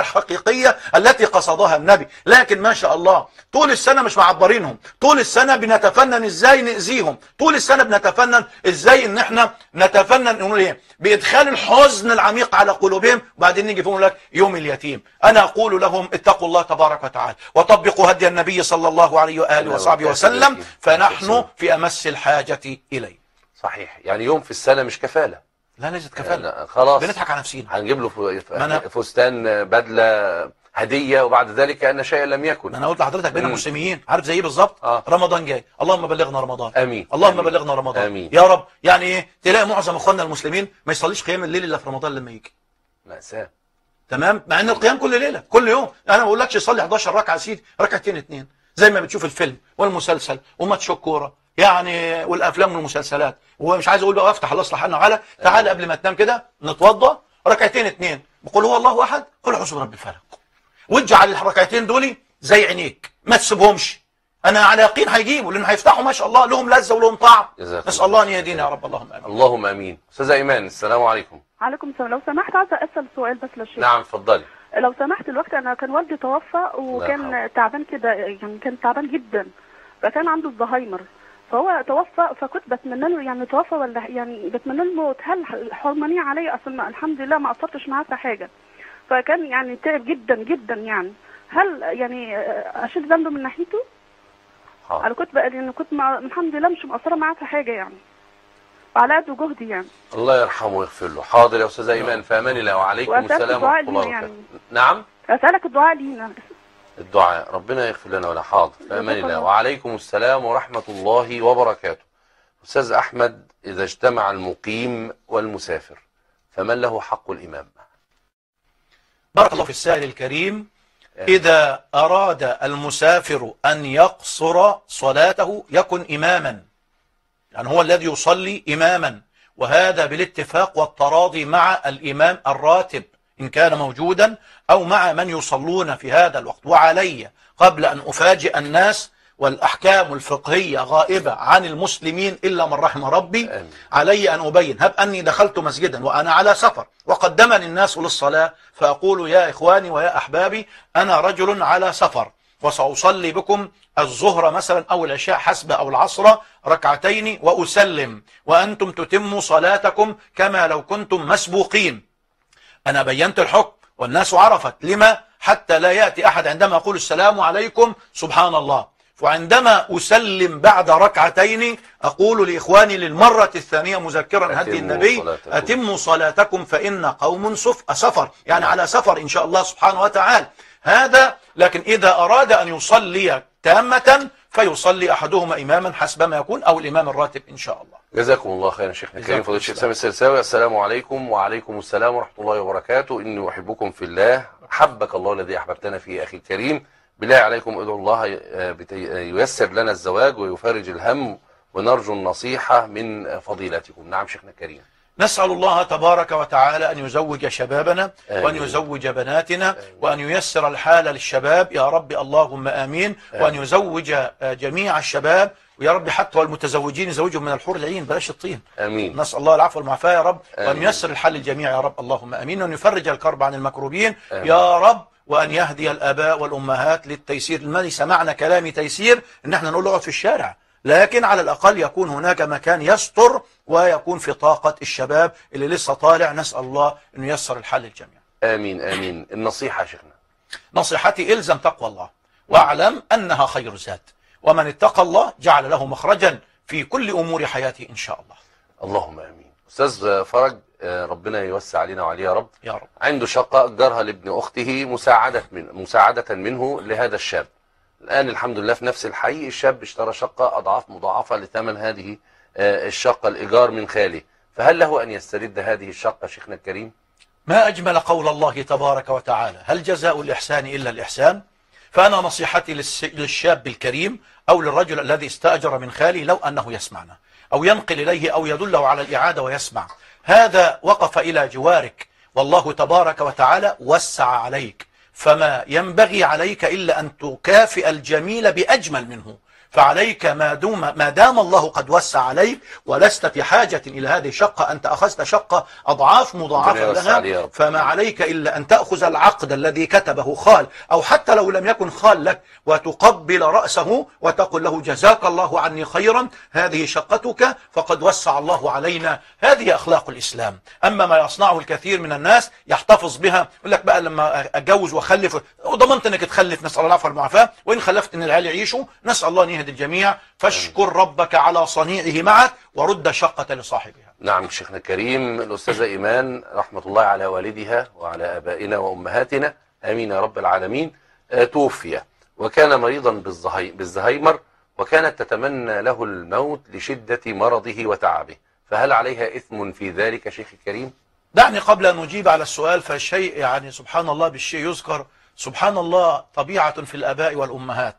الحقيقية التي قصدها النبي. لكن ما شاء الله طول السنة مش معبرينهم، طول السنة بنتفنن ازاي نأذيهم، طول السنة بنتفنن ازاي ان احنا نتفنن نقول ايه بإدخال الحزن العميق على قلوبهم، وبعدين نيجي فيهم لك يوم اليتيم. أنا أقول لهم اتقوا الله تبارك وتعالى وطبقوا هدي النبي صلى الله عليه وآله وصحبه وسلم، فنحن في أمس الحاجة إليه. صحيح، يعني يوم في السنة مش كفالة. لا ليست كفالة، خلاص بنضحك على نفسنا. هنجيب له فستان بدلة هدية وبعد ذلك أن شيئا لم يكن. أنا قلت لحضرتك بين المسلمين عارف زي ايه بالظبط؟ رمضان جاي، اللهم بلغنا رمضان. امين. اللهم أمين. بلغنا رمضان. امين يا رب. يعني ايه تلاقي معظم اخواننا المسلمين ما يصليش قيام الليل الا في رمضان لما يجي. مأساة. تمام، مع ان القيام كل ليله كل يوم. انا ما بقولكش صلي 11 ركعه يا سيدي، ركعتين اتنين زي ما بتشوف الفيلم والمسلسل وماتش الكوره يعني والافلام والمسلسلات. ومش عايز اقول بقى افتح الله يصلح لنا وعلا، تعالى قبل ما تنام كده نتوضى ركعتين اتنين بقول هو الله احد قل اعوذ برب الفلق، واجعل الركعتين دول زي عينيك ما تسيبهمش. انا على يقين هيجيبوا لان هيفتحوا ما شاء الله لهم لذه ولهم طعم. نسال الله ان يهدينا يا رب. اللهم امين. اللهم امين. استاذه ايمان السلام عليكم. عليكم السلام. لو سمحت عايزه اسال سؤال بس للشيخ. نعم اتفضلي. لو سمحت الوقت انا كان والدي توفى وكان تعبان كده، يعني كان تعبان جدا، فكان عنده الزهايمر، فهو توفى، فكنت بتمنى له يعني توفى ولا يعني بتمنى له الموت، هل حرمانيه علي؟ اصلا الحمد لله ما قصرتش معاه في حاجه، فكان يعني تعب جدا جدا يعني، هل يعني اشيل ذنبه من ناحيته؟ انا كنت بقى يعني كنت الحمد لله مش مقصره معاه في حاجه يعني، وعلى قد جهدي يعني. الله يرحمه ويغفر له. حاضر يا استاذه ايمان، في امان الله. وعليكم السلام ورحمه الله وبركاته. يعني. نعم اسالك الدعاء لينا. الدعاء ربنا يغفر لنا ولا. حاضر في امان الله. وعليكم السلام ورحمه الله وبركاته. استاذ احمد، اذا اجتمع المقيم والمسافر فمن له حق الامام؟ بارك الله في السائل الكريم. إذا أراد المسافر أن يقصر صلاته يكن إماما، يعني هو الذي يصلي إماما، وهذا بالاتفاق والتراضي مع الإمام الراتب إن كان موجودا أو مع من يصلون في هذا الوقت. وعلي قبل أن أفاجئ الناس والأحكام الفقهية غائبة عن المسلمين إلا من رحم ربي، علي أن أبين. هب أني دخلت مسجدا وأنا على سفر وقدمني الناس للصلاة، فأقول يا إخواني ويا أحبابي أنا رجل على سفر وسأصلي بكم الظهر مثلا أو العشاء حسب أو العصر ركعتين وأسلم، وأنتم تتموا صلاتكم كما لو كنتم مسبوقين. أنا بينت الحكم والناس عرفت. لما؟ حتى لا يأتي أحد عندما أقول السلام عليكم سبحان الله، وعندما أسلم بعد ركعتين أقول لإخواني للمرة الثانية مذكرا هدي النبي أتموا صلاتكم فإن قوم سفر، يعني على سفر إن شاء الله سبحانه وتعالى. هذا. لكن إذا أراد أن يصلي تامة فيصلي أحدهما إماما حسب ما يكون أو الإمام الراتب إن شاء الله. جزاكم الله خيرا شيخنا الكريم فضيلة الشيخ سامي السرساوي. السلام عليكم. وعليكم السلام ورحمة الله وبركاته. إني أحبكم في الله، حبك الله الذي أحببتنا فيه أخي الكريم. بالله عليكم ادعوا الله ييسر لنا الزواج ويفرج الهم، ونرجو النصيحة من فضيلتكم. نعم شيخنا الكريم. نسأل الله تبارك وتعالى أن يزوج شبابنا وأن يزوج بناتنا وأن ييسر الحال للشباب يا رب اللهم آمين، وأن يزوج جميع الشباب ويا رب حتى والمتزوجين يزوجهم من الحور العين بلاش الطين. آمين. نسأل الله العفو والمعافاة يا رب، وأن ييسر الحال للجميع يا رب اللهم آمين، وأن يفرج الكرب عن المكروبين يا رب، وأن يهدي الآباء والأمهات للتيسير. الذي سمعنا كلامي تيسير إن احنا نقول اقعد في الشارع، لكن على الأقل يكون هناك مكان يستر ويكون في طاقة الشباب اللي لسه طالع. نسأل الله أن ييسر الحل للجميع. آمين آمين. النصيحة شيخنا. نصيحتي إلزم تقوى الله واعلم أنها خير زاد، ومن اتقى الله جعل له مخرجا في كل أمور حياته إن شاء الله. اللهم آمين. أستاذ فرج ربنا يوسع علينا وعليه يا رب. يا رب. عنده شقة أجرها لابن أخته مساعدة منه لهذا الشاب. الآن الحمد لله في نفس الحي الشاب اشترى شقة أضعاف مضاعفة لثمن هذه الشقة الإيجار من خاله، فهل له أن يسترد هذه الشقة شيخنا الكريم؟ ما أجمل قول الله تبارك وتعالى هل جزاء الإحسان إلا الإحسان. فأنا نصيحتي للشاب الكريم أو للرجل الذي استأجر من خالي لو أنه يسمعنا أو ينقل إليه أو يدله على الإعادة ويسمع، هذا وقف إلى جوارك والله تبارك وتعالى وسع عليك، فما ينبغي عليك إلا أن تكافئ الجميل بأجمل منه. فعليك ما دام الله قد وسع عليك ولست في حاجة إلى هذه الشقة، أنت أخذت شقة أضعاف مضاعفة لها، فما عليك إلا أن تأخذ العقد الذي كتبه خال، أو حتى لو لم يكن خال لك، وتقبل رأسه وتقول له جزاك الله عني خيرا، هذه شقتك فقد وسع الله علينا. هذه أخلاق الإسلام. أما ما يصنعه الكثير من الناس يحتفظ بها، يقول لك بقى لما أتجوز وأخلف وضمنت أنك تخلف، نسأل الله العفو والمعافاة، وإن خلفت أن العيال يعيشوا، نسأل الله أن يهدي الجميع. فاشكر ربك على صنيعه معك ورد الشقة لصاحبها. نعم شيخنا الكريم. الأستاذة إيمان رحمة الله على والدها وعلى آبائنا وأمهاتنا، آمين يا رب العالمين، توفي وكان مريضا بالزهايمر، وكانت تتمنى له الموت لشدة مرضه وتعبه، فهل عليها إثم في ذلك شيخ الكريم؟ دعني قبل أن نجيب على السؤال، فالشيء يعني سبحان الله بالشيء يذكر. سبحان الله طبيعة في الآباء والأمهات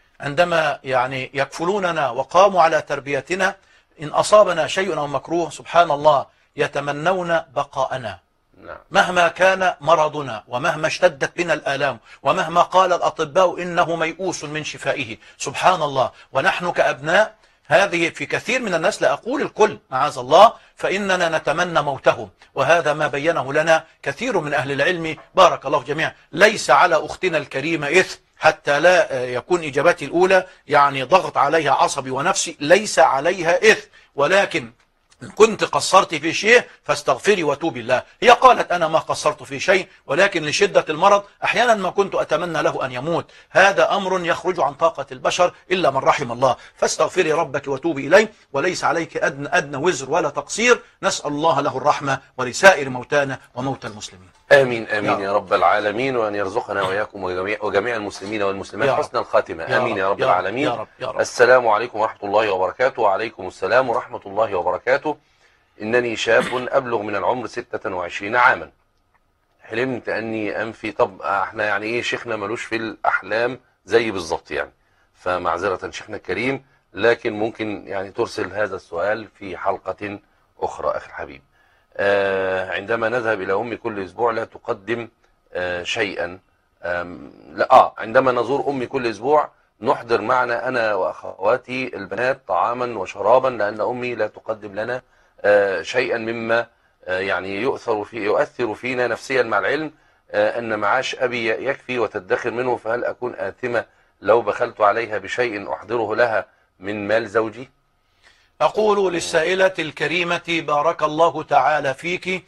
عندما يعني يكفلوننا وقاموا على تربيتنا، إن أصابنا شيء أو مكروه سبحان الله يتمنون بقاءنا مهما كان مرضنا، ومهما اشتدت بنا الآلام، ومهما قال الأطباء إنه ميؤوس من شفائه. سبحان الله. ونحن كأبناء هذه في كثير من الناس، لا أقول الكل معاذ الله، فإننا نتمنى موتهم، وهذا ما بينه لنا كثير من أهل العلم بارك الله جميعا. ليس على أختنا الكريمة إثم، حتى لا يكون إجابتي الأولى يعني ضغط عليها عصبي ونفسي، ليس عليها إثم، ولكن إن كنت قصرت في شيء فاستغفري وتوبي الله. هي قالت أنا ما قصرت في شيء، ولكن لشدة المرض أحيانا ما كنت أتمنى له أن يموت. هذا أمر يخرج عن طاقة البشر إلا من رحم الله. فاستغفري ربك وتوبي إليه، وليس عليك أدنى وزر ولا تقصير. نسأل الله له الرحمة ولسائر موتانا وموتى المسلمين. آمين آمين يا رب العالمين، وأن يرزقنا وإياكم وجميع المسلمين والمسلمات حسن الخاتمة. آمين يا رب العالمين. يا رب. السلام عليكم ورحمة الله وبركاته. وعليكم السلام ورحمة الله وبركاته. إنني شاب أبلغ من العمر 26 عاما، حلمت أني أنفي. طب احنا يعني إيه شيخنا ملوش في الأحلام زي بالظبط يعني، فمعذرة شيخنا الكريم، لكن ممكن يعني ترسل هذا السؤال في حلقة أخرى. أخي الحبيب، عندما نذهب إلى أمي كل أسبوع لا تقدم شيئا. عندما نزور أمي كل أسبوع نحضر معنا أنا وأخواتي البنات طعاما وشرابا، لأن أمي لا تقدم لنا شيئا مما يعني يؤثر فينا نفسيا، مع العلم أن معاش أبي يكفي وتدخر منه، فهل أكون آثمة لو بخلت عليها بشيء أحضره لها من مال زوجي؟ أقول للسائلة الكريمة بارك الله تعالى فيك،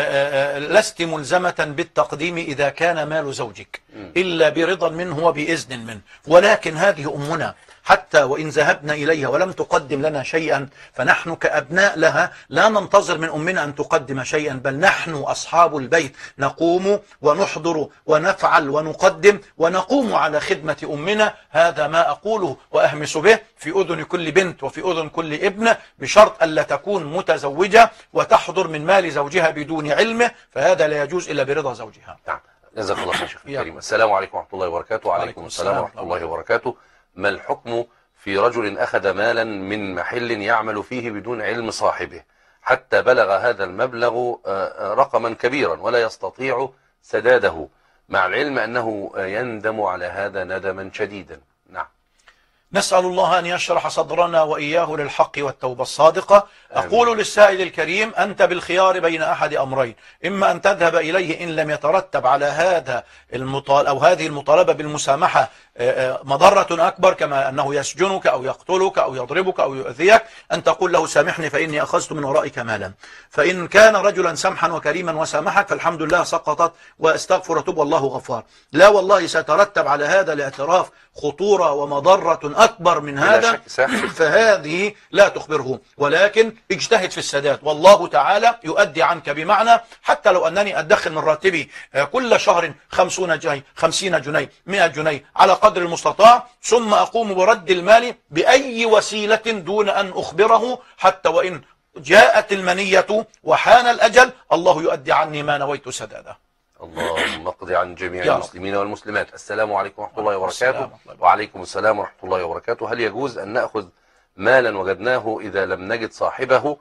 لست ملزمة بالتقديم إذا كان مال زوجك إلا برضا منه وبإذن منه، ولكن هذه أمنا حتى وإن ذهبنا إليها ولم تقدم لنا شيئا، فنحن كأبناء لها لا ننتظر من أمنا أن تقدم شيئا، بل نحن أصحاب البيت نقوم ونحضر ونفعل ونقدم ونقوم على خدمة أمنا. هذا ما أقوله وأهمس به في أذن كل بنت وفي أذن كل ابنة، بشرط ألا تكون متزوجة وتحضر من مال زوجها بدون علمه، فهذا لا يجوز إلا برضا زوجها. نعم جزاك الله خير شيخ الكريم. السلام عليكم ورحمة الله وبركاته. وعليكم السلام ورحمة الله وبركاته. ما الحكم في رجل أخذ مالا من محل يعمل فيه بدون علم صاحبه، حتى بلغ هذا المبلغ رقما كبيرا ولا يستطيع سداده، مع العلم أنه يندم على هذا ندما شديدا؟ نعم. نسأل الله أن يشرح صدرنا وإياه للحق والتوبة الصادقة. أقول للسائل الكريم أنت بالخيار بين أحد أمرين، إما أن تذهب إليه إن لم يترتب على هذا أو هذه المطالبة بالمسامحة مضرة أكبر، كما أنه يسجنك أو يقتلك أو يضربك أو يؤذيك، أن تقول له سامحني فإني أخذت من ورائك مالا. فإن كان رجلا سمحا وكريما وسامحك فالحمد لله سقطت، واستغفر وتوب والله غفار. لا والله سيترتب على هذا الاعتراف خطورة ومضرة أكبر من هذا، فهذه لا تخبره، ولكن اجتهد في السداد والله تعالى يؤدي عنك. بمعنى حتى لو أنني أدخل من راتبي كل شهر 50 جنيه 50 جنيه 100 جنيه على قدر المستطاع، ثم أقوم برد المال بأي وسيلة دون أن أخبره، حتى وإن جاءت المنية وحان الأجل الله يؤدي عني ما نويت سداده. اللهم اقضي عن جميع المسلمين والمسلمات. السلام عليكم ورحمة الله وبركاته. وعليكم السلام ورحمة الله وبركاته. هل يجوز أن نأخذ مالا وجدناه إذا لم نجد صاحبه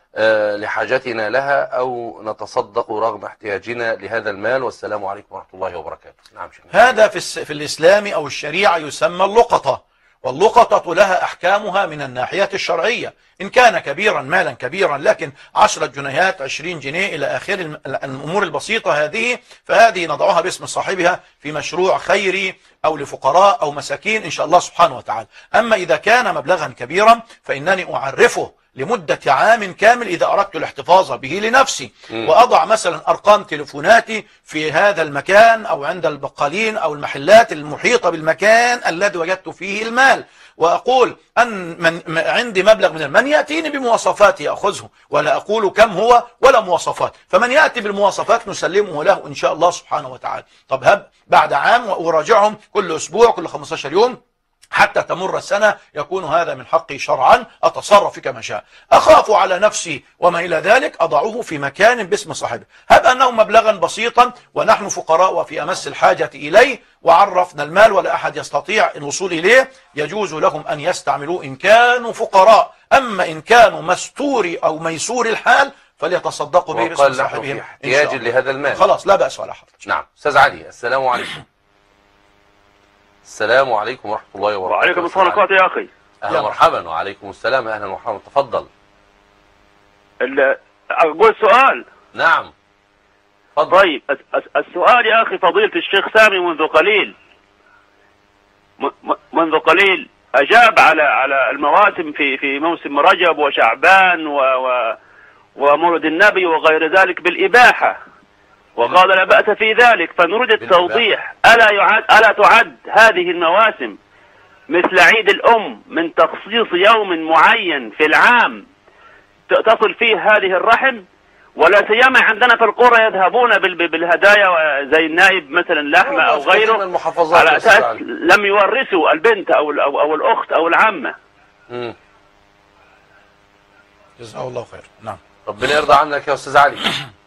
لحاجتنا لها، أو نتصدق رغم احتياجنا لهذا المال؟ والسلام عليكم ورحمة الله وبركاته. نعم شكرا. هذا في الإسلام أو الشريعة يسمى اللقطة، واللقطة لها أحكامها من الناحية الشرعية. إن كان كبيرا مالا كبيرا، لكن 10 جنيهات 20 جنيه إلى آخر الأمور البسيطة هذه، فهذه نضعها باسم صاحبها في مشروع خيري أو لفقراء أو مساكين إن شاء الله سبحانه وتعالى. أما إذا كان مبلغا كبيرا فإنني أعرفه لمدة عام كامل إذا أردت الاحتفاظ به لنفسي، وأضع مثلا أرقام تلفوناتي في هذا المكان أو عند البقالين أو المحلات المحيطة بالمكان الذي وجدت فيه المال، وأقول أن من عندي مبلغ من من يأتيني بمواصفات يأخذه، ولا أقول كم هو ولا مواصفات، فمن يأتي بالمواصفات نسلمه له إن شاء الله سبحانه وتعالى. طب هب بعد عام وأراجعهم كل أسبوع كل 15 يوم حتى تمر السنة، يكون هذا من حقي شرعا، أتصرف كما شاء. أخاف على نفسي وما إلى ذلك أضعه في مكان باسم صاحبه. هب أنه مبلغا بسيطا ونحن فقراء وفي أمس الحاجة إليه، وعرفنا المال ولا أحد يستطيع الوصول إليه، يجوز لهم أن يستعملوه إن كانوا فقراء. أما إن كانوا مستوري أو ميسور الحال فليتصدقوا به باسم صاحبهم احتياج لهذا المال، خلاص لا بأس ولا حرج. نعم. أستاذ علي، السلام عليكم. السلام عليكم ورحمة الله وبركاته. وعليكم السلام ورحمة الله يا أخي. أهلا مرحبا. وعليكم السلام. أهلا مرحبا. تفضل. أقول سؤال. نعم تفضل. طيب السؤال يا أخي فضيلة الشيخ سامي منذ قليل أجاب على المواسم في موسم رجب وشعبان ومولد النبي وغير ذلك بالإباحة، وقال لا بأس في ذلك. فنريد التوضيح، ألا تعد هذه المواسم مثل عيد الأم من تخصيص يوم معين في العام تصل فيه هذه الرحم؟ ولا سيما عندنا في القرى يذهبون بالهدايا زي النائب مثلا لحمة أو غيره على أساس لم يورثوا البنت أو الأخت أو العمة. جزاه الله خير. نعم. ربنا يرضى عنك يا أستاذ علي.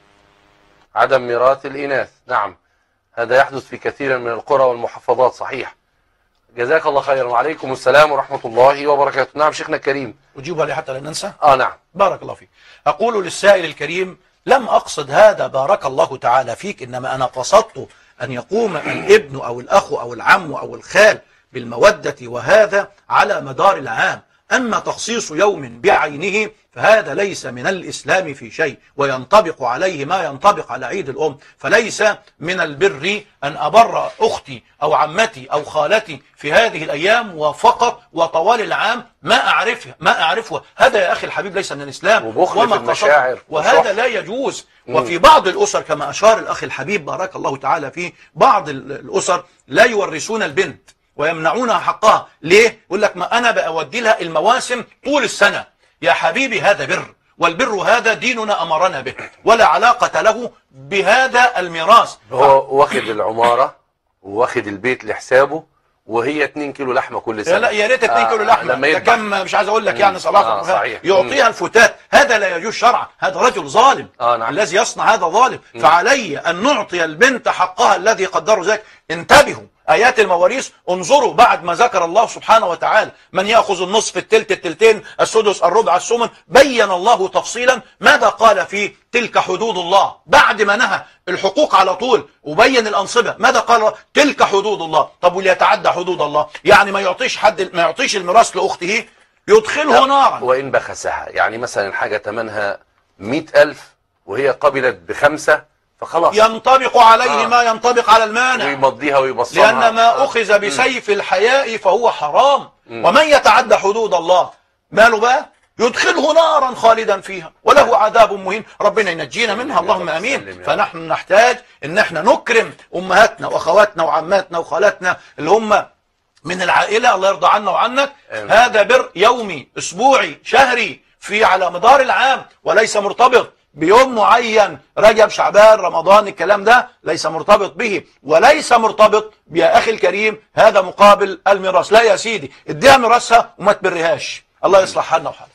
عدم ميراث الإناث، نعم هذا يحدث في كثير من القرى والمحافظات، صحيح. جزاك الله خيرا. وعليكم السلام ورحمة الله وبركاته. نعم شيخنا الكريم. أجيب عليه حتى لا ننسى. نعم. بارك الله فيك. أقول للسائل الكريم لم أقصد هذا بارك الله تعالى فيك، إنما أنا قصدت أن يقوم الابن أو الأخ أو العم أو الخال بالمودة، وهذا على مدار العام. أما تخصيص يوم بعينه فهذا ليس من الإسلام في شيء، وينطبق عليه ما ينطبق على عيد الأم. فليس من البر أن أبر أختي أو عمتي أو خالتي في هذه الأيام وفقط، وطوال العام ما أعرفها. هذا يا أخي الحبيب ليس من الإسلام، وبخل في المشاعر، وهذا لا يجوز. وفي بعض الأسر كما أشار الأخ الحبيب بارك الله تعالى فيه، بعض الأسر لا يورثون البنت ويمنعونها حقها. ليه؟ يقول لك ما أنا بأودي لها المواسم طول السنة. يا حبيبي هذا بر، والبر هذا ديننا أمرنا به، ولا علاقة له بهذا الميراث. هو واخد العمارة واخد البيت لحسابه، وهي 2 كيلو لحمة كل سنة. لا يا ريت 2 كيلو لحمة، ده كم مش عايز أقول لك يعني صراحة صحيح. يعطيها الفتات، هذا لا يجوز شرعا، هذا رجل ظالم. نعم. الذي يصنع هذا ظالم. فعلي أن نعطي البنت حقها الذي قدره ذلك. انتبهوا، آيات المواريث انظروا بعد ما ذكر الله سبحانه وتعالى من يأخذ النصف التلت التلتين السدس الربع الثمن، بين الله تفصيلا ماذا قال في تلك حدود الله. بعد ما نهى الحقوق على طول وبين الأنصبة، ماذا قال؟ تلك حدود الله. طب وليتعدى حدود الله يعني ما يعطيش الميراث لأخته، يدخله نارا. وإن بخسها، يعني مثلا الحاجة ثمنها 100,000 وهي قبلت ب5، فخلاص ينطبق عليه ما ينطبق على المانع، ويمضيها ويبصرها، لأن ما أخذ بسيف الحياء فهو حرام. ومن يتعدى حدود الله ماله بقى؟ يدخله نارا خالدا فيها وله عذاب مهين. ربنا ينجينا منها اللهم امين. فنحن نحتاج ان احنا نكرم امهاتنا واخواتنا وعماتنا وخالاتنا اللي هم من العائله، الله يرضى عنا وعنك. هذا بر يومي اسبوعي شهري في على مدار العام، وليس مرتبط بيوم معين رجب شعبان رمضان. الكلام ده ليس مرتبط به، وليس مرتبط يا اخي الكريم هذا مقابل الميراث. لا يا سيدي، اديها ميراثها وما تبرهاش. الله يصلح حالنا وحالك.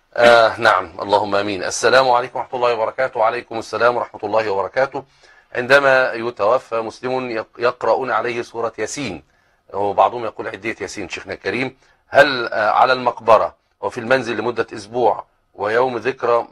نعم اللهم امين. السلام عليكم ورحمة الله وبركاته. وعليكم السلام ورحمة الله وبركاته. عندما يتوفى مسلم يقرؤون عليه سورة ياسين، وبعضهم يقول عدية ياسين. شيخنا الكريم، هل على المقبرة وفي المنزل لمدة أسبوع ويوم ذكرى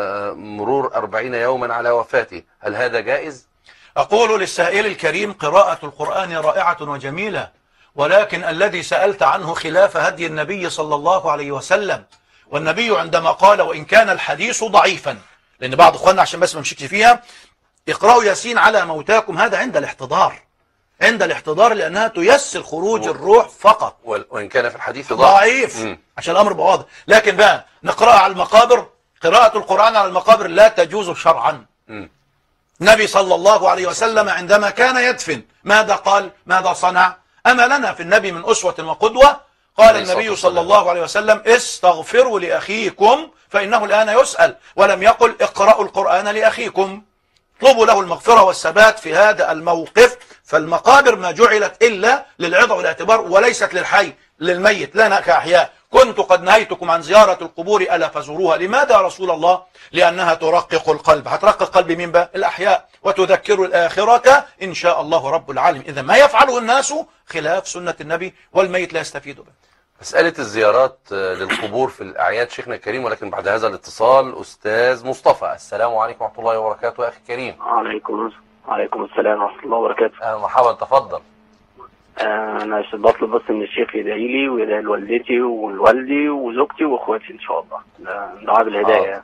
مرور 40 يوما على وفاته، هل هذا جائز؟ أقول للسائل الكريم قراءة القرآن رائعة وجميلة، ولكن الذي سألت عنه خلاف هدي النبي صلى الله عليه وسلم. والنبي عندما قال وإن كان الحديث ضعيفا، لأن بعض أخواننا عشان بس ما نمشيش فيها، اقرأوا ياسين على موتاكم، هذا عند الاحتضار، عند الاحتضار، لأنها تيسر خروج الروح فقط. وإن كان في الحديث ضعيف عشان الأمر يبقى واضح. لكن بقى نقرأها على المقابر، قراءة القرآن على المقابر لا تجوز شرعا. النبي صلى الله عليه وسلم عندما كان يدفن ماذا قال؟ ماذا صنع؟ أما لنا في النبي من أسوة وقدوة. قال النبي صلى الله عليه وسلم استغفروا لأخيكم فإنه الآن يسأل، ولم يقل اقرأوا القرآن لأخيكم. اطلبوا له المغفرة والثبات في هذا الموقف. فالمقابر ما جعلت إلا للعظة والاعتبار وليست للحي للميت، لنا كأحياء. كنت قد نهيتكم عن زيارة القبور ألا فزوروها. لماذا يا رسول الله؟ لأنها ترقق القلب. هترقق قلب مين بقى؟ الأحياء. وتذكر الآخرة إن شاء الله رب العالمين. إذا ما يفعله الناس خلاف سنة النبي، والميت لا يستفيد به. مسألة الزيارات للقبور في الأعياد شيخنا الكريم، ولكن بعد هذا الاتصال أستاذ مصطفى. السلام عليكم ورحمة الله وبركاته يا أخي الكريم. عليكم السلام ورحمة الله وبركاته. مرحبا، تفضل. أنا بطلب بس إن الشيخ يدعي لي ويدعي لوالدتي ووالدي وزوجتي وأخواتي إن شاء الله. دعاء بالهداية.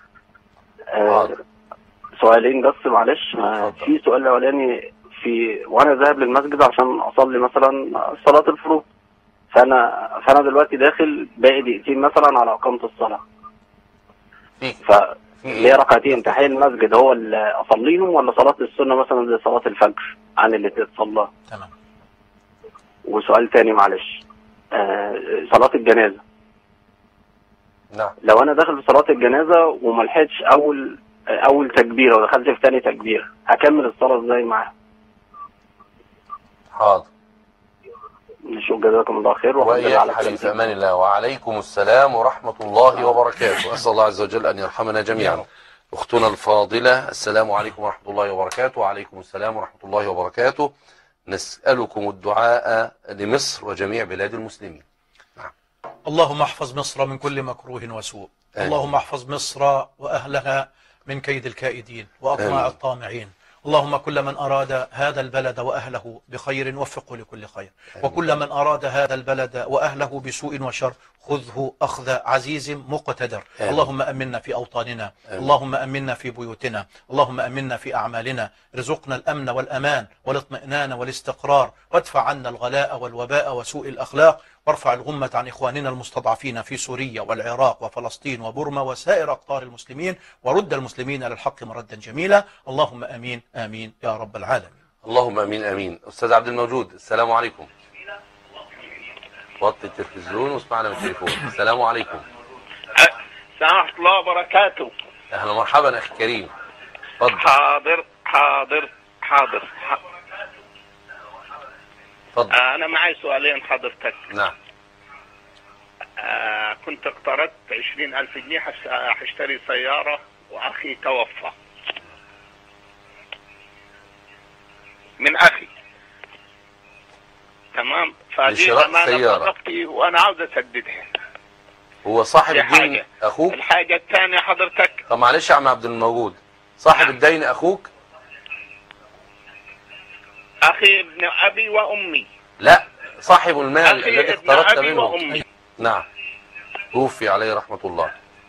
سؤالين بس معلش. في سؤال الأولاني، وأنا ذاهب للمسجد عشان أصلي مثلا صلاة الفروض، فأنا دلوقتي داخل باقي دقيقتين مثلا على إقامة الصلاة. ليه ركعتين تحية المسجد هو اللي أصليهم، ولا صلاة السنة مثلا زي صلاة الفجر عن اللي تتصلى؟ تمام. وسؤال تاني معلش، صلاة الجنازة. نعم. لو أنا داخل في صلاة الجنازة وما لحقتش أول تكبيرة ودخلت في تاني تكبيرة، هكمل الصلاة إزاي معاها؟ حاضر. نشوف، جزاكم الله خير. وإياك حبيبي، في أمان الله. وعليكم السلام ورحمة الله وبركاته. أسأل الله عز وجل أن يرحمنا جميعا. أختنا الفاضلة، السلام عليكم ورحمة الله وبركاته. وعليكم السلام ورحمة الله وبركاته. نسألكم الدعاء لمصر وجميع بلاد المسلمين. اللهم احفظ مصر من كل مكروه وسوء. اللهم احفظ مصر وأهلها من كيد الكائدين وأطماع الطامعين. اللهم كل من أراد هذا البلد وأهله بخير وفقه لكل خير، وكل من أراد هذا البلد وأهله بسوء وشر خذه أخذ عزيز مقتدر. اللهم أمنا في أوطاننا، اللهم أمنا في بيوتنا، اللهم أمنا في أعمالنا. ارزقنا الأمن والأمان والاطمئنان والاستقرار، وادفع عنا الغلاء والوباء وسوء الأخلاق، وارفع الغمة عن إخواننا المستضعفين في سوريا والعراق وفلسطين وبورما وسائر أقطار المسلمين، ورد المسلمين إلى الحق مردا جميلا. اللهم أمين آمين يا رب العالمين. اللهم أمين آمين. أستاذ عبد الموجود، السلام عليكم. وطي التلفزيون واسمعنا من التليفون. السلام عليكم. السلام ورحمة الله وبركاته. أهلا مرحبا أخي كريم. اتفضل. حاضر. اتفضل. أنا معي سؤالين حضرتك. نعم. كنت اقترضت 20,000 جنيه هشتري سيارة، وأخي توفى من أخي. تمام. فدي أمانة صدقتي وأنا عاوز أسددها. هو صاحب الدين أخوك؟ الحاجة الثانية حضرتك. طب معلش يا عم عبد الموجود، صاحب الدين أخوك؟ أخي ابن أبي وأمي. لا، صاحب المال الذي اقترضت منه. وأمي. نعم. توفي عليه رحمة الله.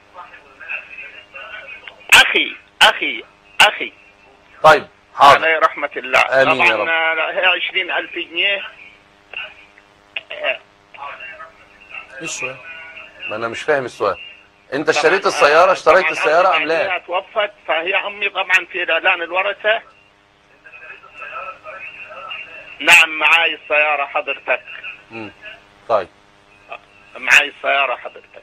أخي. طيب حاضر. عليه رحمة الله. آمين يا رب. طبعا هي 20,000 جنيه. ايه السؤال؟ ما أنا مش فاهم السؤال. أنت اشتريت السيارة، اشتريت السيارة أم لا؟ هي توفت، فهي أمي طبعا في إعلان الورثة. نعم معاي السيارة حضرتك. طيب. معاي السيارة حضرتك.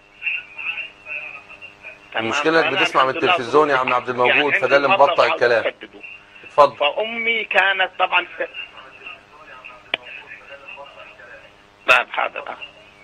المشكلة انك بتسمع من التلفزيون يا عم عبد الموجود، يعني فده اللي مبطئ الكلام. اتفضل. فأمي كانت طبعا لا حاضر.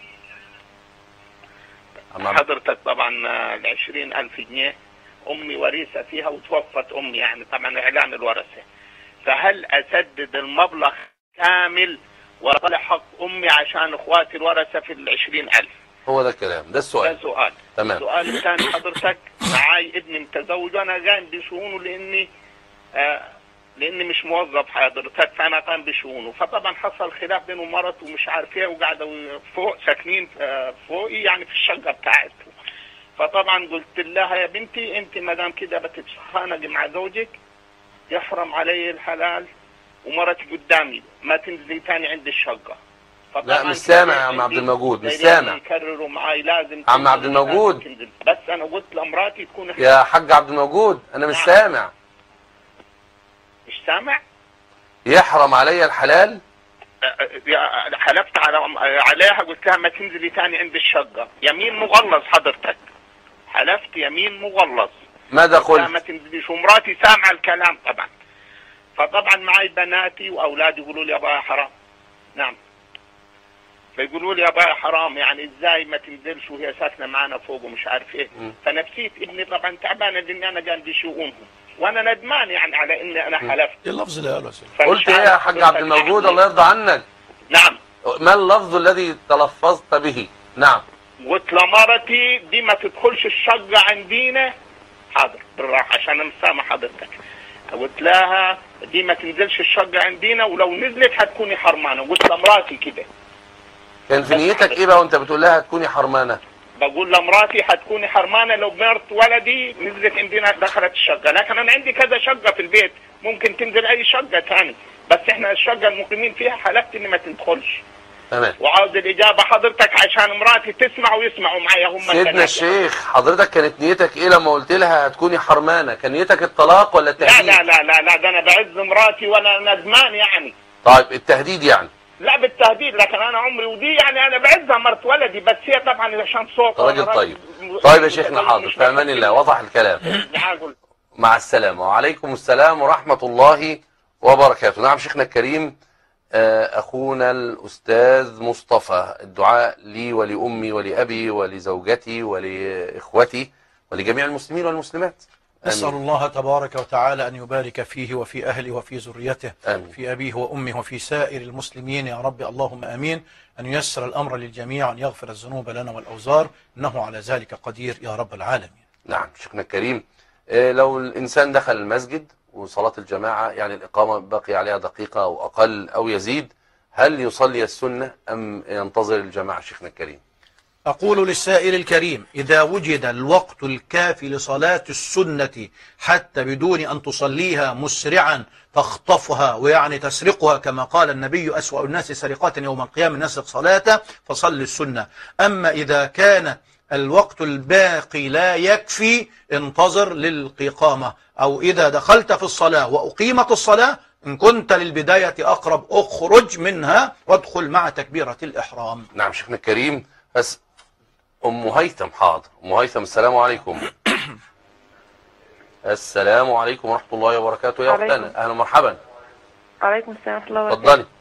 حضرتك طبعا 20,000 جنيه أمي وريثة فيها وتوفت أمي، يعني طبعا إعلان الورثة. فهل أسدد المبلغ كامل ولا حق أمي عشان إخواتي الورثة في 20,000؟ هو ده الكلام، ده السؤال. ده سؤال. تمام. السؤال الثاني حضرتك، معاي ابني متزوج وأنا قايم بشؤونه، لأني لاني مش موظف حضرتك، فانا قام بشؤونه. فطبعا حصل خلاف بينه ومرته ومش عارف ايه، وقعدوا فوق ساكنين فوقي يعني في الشقه بتاعته. فطبعا قلت لها يا بنتي انت ما دام كده بتتخانقي مع زوجك يحرم علي الحلال ومرتي قدامي ما تنزلي تاني عند الشقه. لا مش سامع يا عم عبد الموجود، مش سامع. يكرروا معاي لازم عم عبد الموجود، بس انا قلت لمراتي تكون يا حاج عبد الموجود انا مش سامع. مش سامع؟ يحرم علي الحلال؟ حلفت عليها قلت لها ما تنزلي تاني عند الشقه، يمين مغلظ حضرتك، حلفت يمين مغلظ. ماذا قلت؟ ما تنزليش، ومراتي سامعه الكلام طبعا. فطبعا معي بناتي واولادي يقولوا لي ابا حرام. نعم، فيقولوا لي ابا حرام يعني ازاي ما تنزلش وهي ساكنه معنا فوق ومش عارف ايه. فنفسيه ابني طبعا تعبانه لاني انا قاعد بشؤونهم، وانا ندمان يعني على اني انا حلفت. ايه اللفظ اللي قاله؟ قلت ايه يا حاج عبد الموجود الله يرضى عنك؟ نعم. ما اللفظ الذي تلفظت به؟ نعم. قلت لمرتي دي ما تدخلش الشقه عندنا. حاضر بالراحه عشان انا مش سامع حضرتك. قلت لها دي ما تنزلش الشقه عندنا، ولو نزلت هتكوني حرمانه. قلت لمراتي كده. كان في نيتك ايه بقى وانت بتقول لها هتكوني حرمانه؟ بقول لمراتي هتكوني حرمانه لو مرت ولدي نزلت عندنا دخلت الشقه، لكن انا عندي كذا شقه في البيت ممكن تنزل اي شقه ثاني، بس احنا الشقه المقيمين فيها حلفت اني ما تدخلش. تمام. وعاوز الاجابه حضرتك عشان مراتي تسمع ويسمعوا معايا هم. سيدنا الشيخ حضرتك كانت نيتك ايه لما قلت لها هتكوني حرمانه؟ كان نيتك الطلاق ولا التهديد؟ لا لا لا لا ده انا بعز مراتي وانا ندمان يعني. طيب التهديد يعني؟ لا بالتهديد، لكن انا عمري ودي يعني انا بعزها مرت ولدي، بس هي طبعا عشان صوت. راجل طيب. طيب يا شيخنا حاضر، في امان الله، وضح الكلام. مع السلامه. وعليكم السلام ورحمه الله وبركاته. نعم شيخنا الكريم، اخونا الاستاذ مصطفى، الدعاء لي ولامي ولابي ولزوجتي ولاخوتي ولجميع المسلمين والمسلمات. أسأل الله تبارك وتعالى أن يبارك فيه وفي أهله وفي ذريته، في أبيه وأمه وفي سائر المسلمين يا رب، اللهم آمين. أن ييسر الأمر للجميع وأن يغفر الذنوب لنا والأوزار، إنه على ذلك قدير يا رب العالمين. نعم شيخنا الكريم، لو الإنسان دخل المسجد وصلاة الجماعة يعني الإقامة بقي عليها دقيقة أو أقل أو يزيد، هل يصلي السنة أم ينتظر الجماعة شيخنا الكريم؟ أقول للسائل الكريم: إذا وجد الوقت الكافي لصلاة السنة حتى بدون أن تصليها مسرعا تخطفها ويعني تسرقها كما قال النبي: أسوأ الناس سرقة يوم القيامة نسرق صلاته، فصل السنة. أما إذا كان الوقت الباقي لا يكفي انتظر للإقامة، أو إذا دخلت في الصلاة وأقيمت الصلاة إن كنت للبداية أقرب أخرج منها وادخل مع تكبيرة الإحرام. نعم شيخنا الكريم. بس أم هيثم، حاضر أم هيثم، السلام عليكم. السلام عليكم ورحمة الله وبركاته يا أختنا، أهلا ومرحبا. وعليكم السلام ورحمة الله وبركاته. اتفضلي.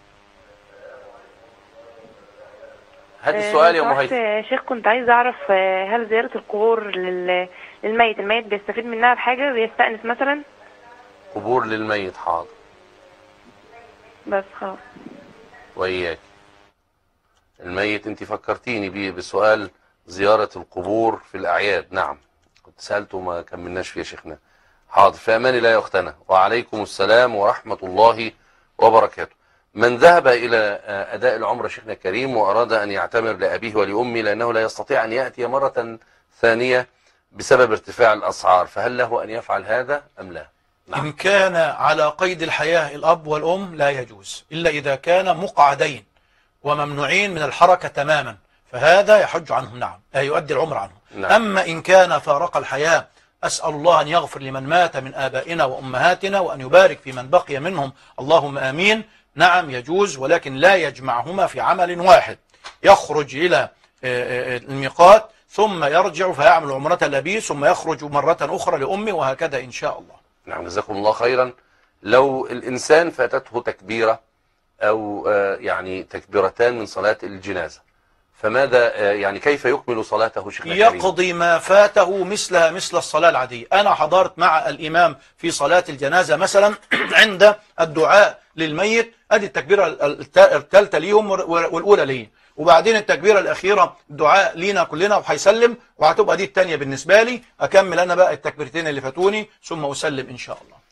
هاتي السؤال يا أم هيثم. يا شيخ كنت عايز أعرف هل زيارة القبور للميت بيستفيد منها بحاجة، بيستأنس مثلا؟ قبور للميت، حاضر. بس خلاص. وإياك. الميت انت فكرتيني بيه بسؤال زيارة القبور في الأعياد. نعم كنت سألته ما كملناش فيه يا شيخنا. حاضر، في أمان الله يا أختنا. وعليكم السلام ورحمة الله وبركاته. من ذهب إلى أداء العمرة شيخنا الكريم وأراد أن يعتمر لأبيه ولأمه لأنه لا يستطيع أن يأتي مرة ثانية بسبب ارتفاع الأسعار، فهل له أن يفعل هذا أم لا؟ نعم. إن كان على قيد الحياة الأب والأم لا يجوز، إلا إذا كان مقعدين وممنوعين من الحركة تماما، فهذا يحج عنهم. نعم يؤدي العمر عنهم. نعم. أما إن كان فارق الحياة، أسأل الله أن يغفر لمن مات من آبائنا وأمهاتنا وأن يبارك في من بقي منهم، اللهم آمين. نعم يجوز، ولكن لا يجمعهما في عمل واحد. يخرج إلى الميقات ثم يرجع فيعمل عمرة لأبيه ثم يخرج مرة أخرى لأمه، وهكذا إن شاء الله. نعم جزاكم الله خيرا. لو الإنسان فاتته تكبيرة أو يعني تكبيرتان من صلاة الجنازة، فماذا يعني كيف يكمل صلاته شيخنا الكريم؟ يقضي ما فاته مثل الصلاة العادية. أنا حضرت مع الإمام في صلاة الجنازة مثلا عند الدعاء للميت، أدي التكبيرة الثالثة ليهم والأولى لي، وبعدين التكبيرة الأخيرة الدعاء لينا كلنا وهيسلم، وهتبقى دي الثانية بالنسبة لي. أكمل أنا بقى التكبيرتين اللي فاتوني ثم أسلم إن شاء الله.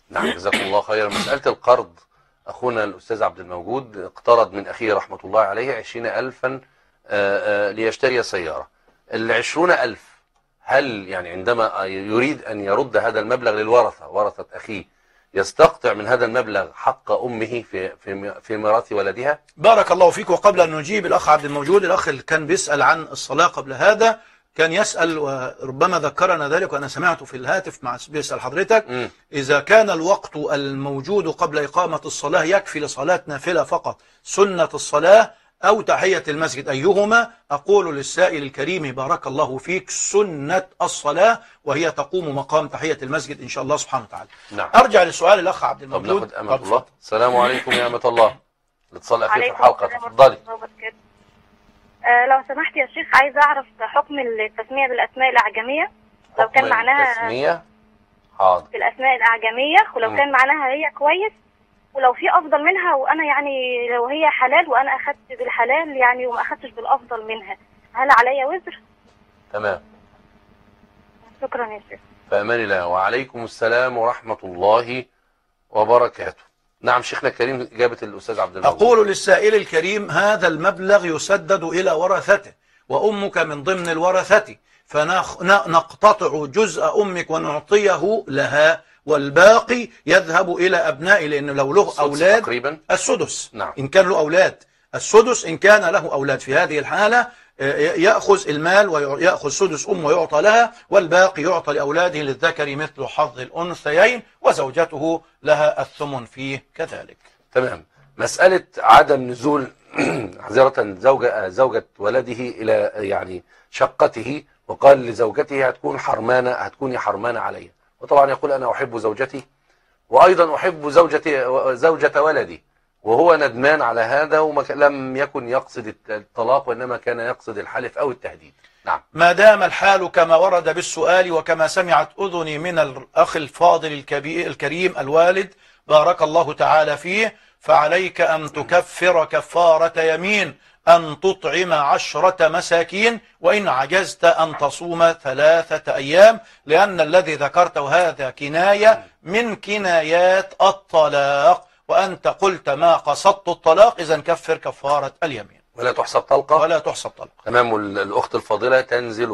نعم جزاكم الله خيرا. مسألة القرض، أخونا الأستاذ عبد الموجود اقترض من أخيه رحمة الله عليه 20,000 ليشتري سيارة. 20,000 هل يعني عندما يريد أن يرد هذا المبلغ للورثة، ورثة أخيه، يستقطع من هذا المبلغ حق أمه في ميراث ولدها؟ بارك الله فيك. وقبل أن نجيب الأخ عبد الموجود، الأخ اللي كان بيسأل عن الصلاة قبل هذا كان يسأل، وربما ذكرنا ذلك وأنا سمعته في الهاتف مع بيسأل حضرتك، إذا كان الوقت الموجود قبل إقامة الصلاة يكفي لصلاة نافلة فقط، سنة الصلاة أو تحية المسجد، أيهما؟ أقول للسائل الكريم بارك الله فيك سنة الصلاة، وهي تقوم مقام تحية المسجد إن شاء الله سبحانه وتعالى. نعم. أرجع لسؤال الأخ عبد الموجود. طب ناخد الله. السلام عليكم يا أمة الله، الاتصال الأخير في الحلقة، تفضلي. لو سمحت يا شيخ، عايز أعرف حكم التسمية بالأسماء الأعجمية، لو كان معناها التسمية حاضر بالأسماء الأعجمية، ولو كان معناها هي كويس، ولو في أفضل منها، وأنا يعني لو هي حلال وأنا أخدت بالحلال يعني وما أخدتش بالأفضل منها، هل عليا وزر؟ تمام. شكرا يا شيخ. فأمان الله. وعليكم السلام ورحمة الله وبركاته. نعم شيخنا الكريم، إجابة الأستاذ عبد الموجود. أقول للسائل الكريم هذا المبلغ يسدد إلى ورثته، وأمك من ضمن الورثة، فنقتطع جزء أمك ونعطيه لها، والباقي يذهب إلى أبنائي، لأنه لو له أولاد تقريبا السدس. نعم. إن كان له أولاد السدس، إن كان له أولاد في هذه الحالة يأخذ المال ويأخذ سدس أم ويعطى لها، والباقي يعطى لأولاده للذكر مثل حظ الأنثيين، وزوجته لها الثمن فيه كذلك. تمام. مسألة عدم نزول عذرة زوجة ولده إلى يعني شقته، وقال لزوجته هتكوني حرمانة علي، وطبعا يقول أنا أحب زوجتي وأيضا أحب زوجة ولدي، وهو ندمان على هذا، ولم يكن يقصد الطلاق، وإنما كان يقصد الحلف أو التهديد. نعم. ما دام الحال كما ورد بالسؤال وكما سمعت أذني من الأخ الفاضل الكريم الوالد بارك الله تعالى فيه، فعليك أن تكفر كفارة يمين، أن تطعم 10 مساكين، وإن عجزت أن تصوم 3 أيام، لأن الذي ذكرته هذا كناية من كنايات الطلاق، وأنت قلت ما قصدت الطلاق، إذن كفر كفارة اليمين. ولا تحسب طلقة. ولا تحسب طلقة. تمام. الأخت الفاضلة تنزل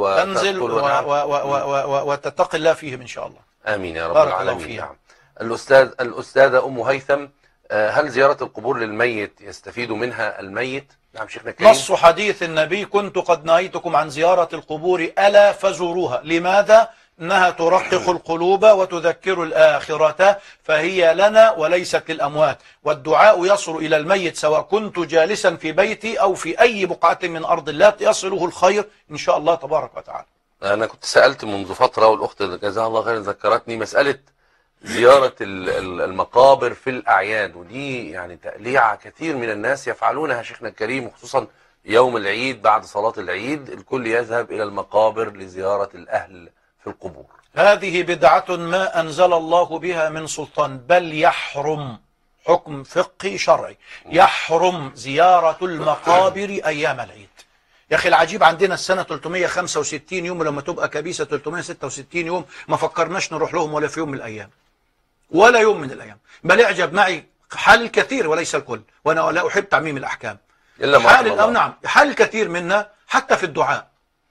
وتتقي الله فيهم إن شاء الله. آمين يا رب العالمين. نعم. الأستاذة أم هيثم، هل زيارة القبور للميت يستفيد منها الميت؟ نعم شيخنا الكريم. نص حديث النبي كنت قد نهيتكم عن زيارة القبور ألا فزوروها. لماذا؟ إنها ترقق القلوب وتذكر الآخرة، فهي لنا وليست للأموات، والدعاء يصل إلى الميت سواء كنت جالسا في بيتي أو في أي بقعة من أرض الله يصله الخير إن شاء الله تبارك وتعالى. أنا كنت سألت منذ فترة، والأخت جزاها الله خير ذكرتني مسألة زيارة المقابر في الأعياد، ودي يعني تقليعة كثير من الناس يفعلونها شيخنا الكريم، وخصوصا يوم العيد بعد صلاة العيد الكل يذهب إلى المقابر لزيارة الأهل في القبور. هذه بدعة ما أنزل الله بها من سلطان، بل يحرم، حكم فقهي شرعي، يحرم زيارة المقابر أيام العيد. يا أخي العجيب، عندنا السنة 365 يوم، لما تبقى كبيسة 366 يوم ما فكرناش نروح لهم ولا في يوم من الأيام، ولا يوم من الأيام. بل يعجب معي حال الكثير وليس الكل، وأنا لا أحب تعميم الأحكام، نعم حال الكثير منا حتى في الدعاء،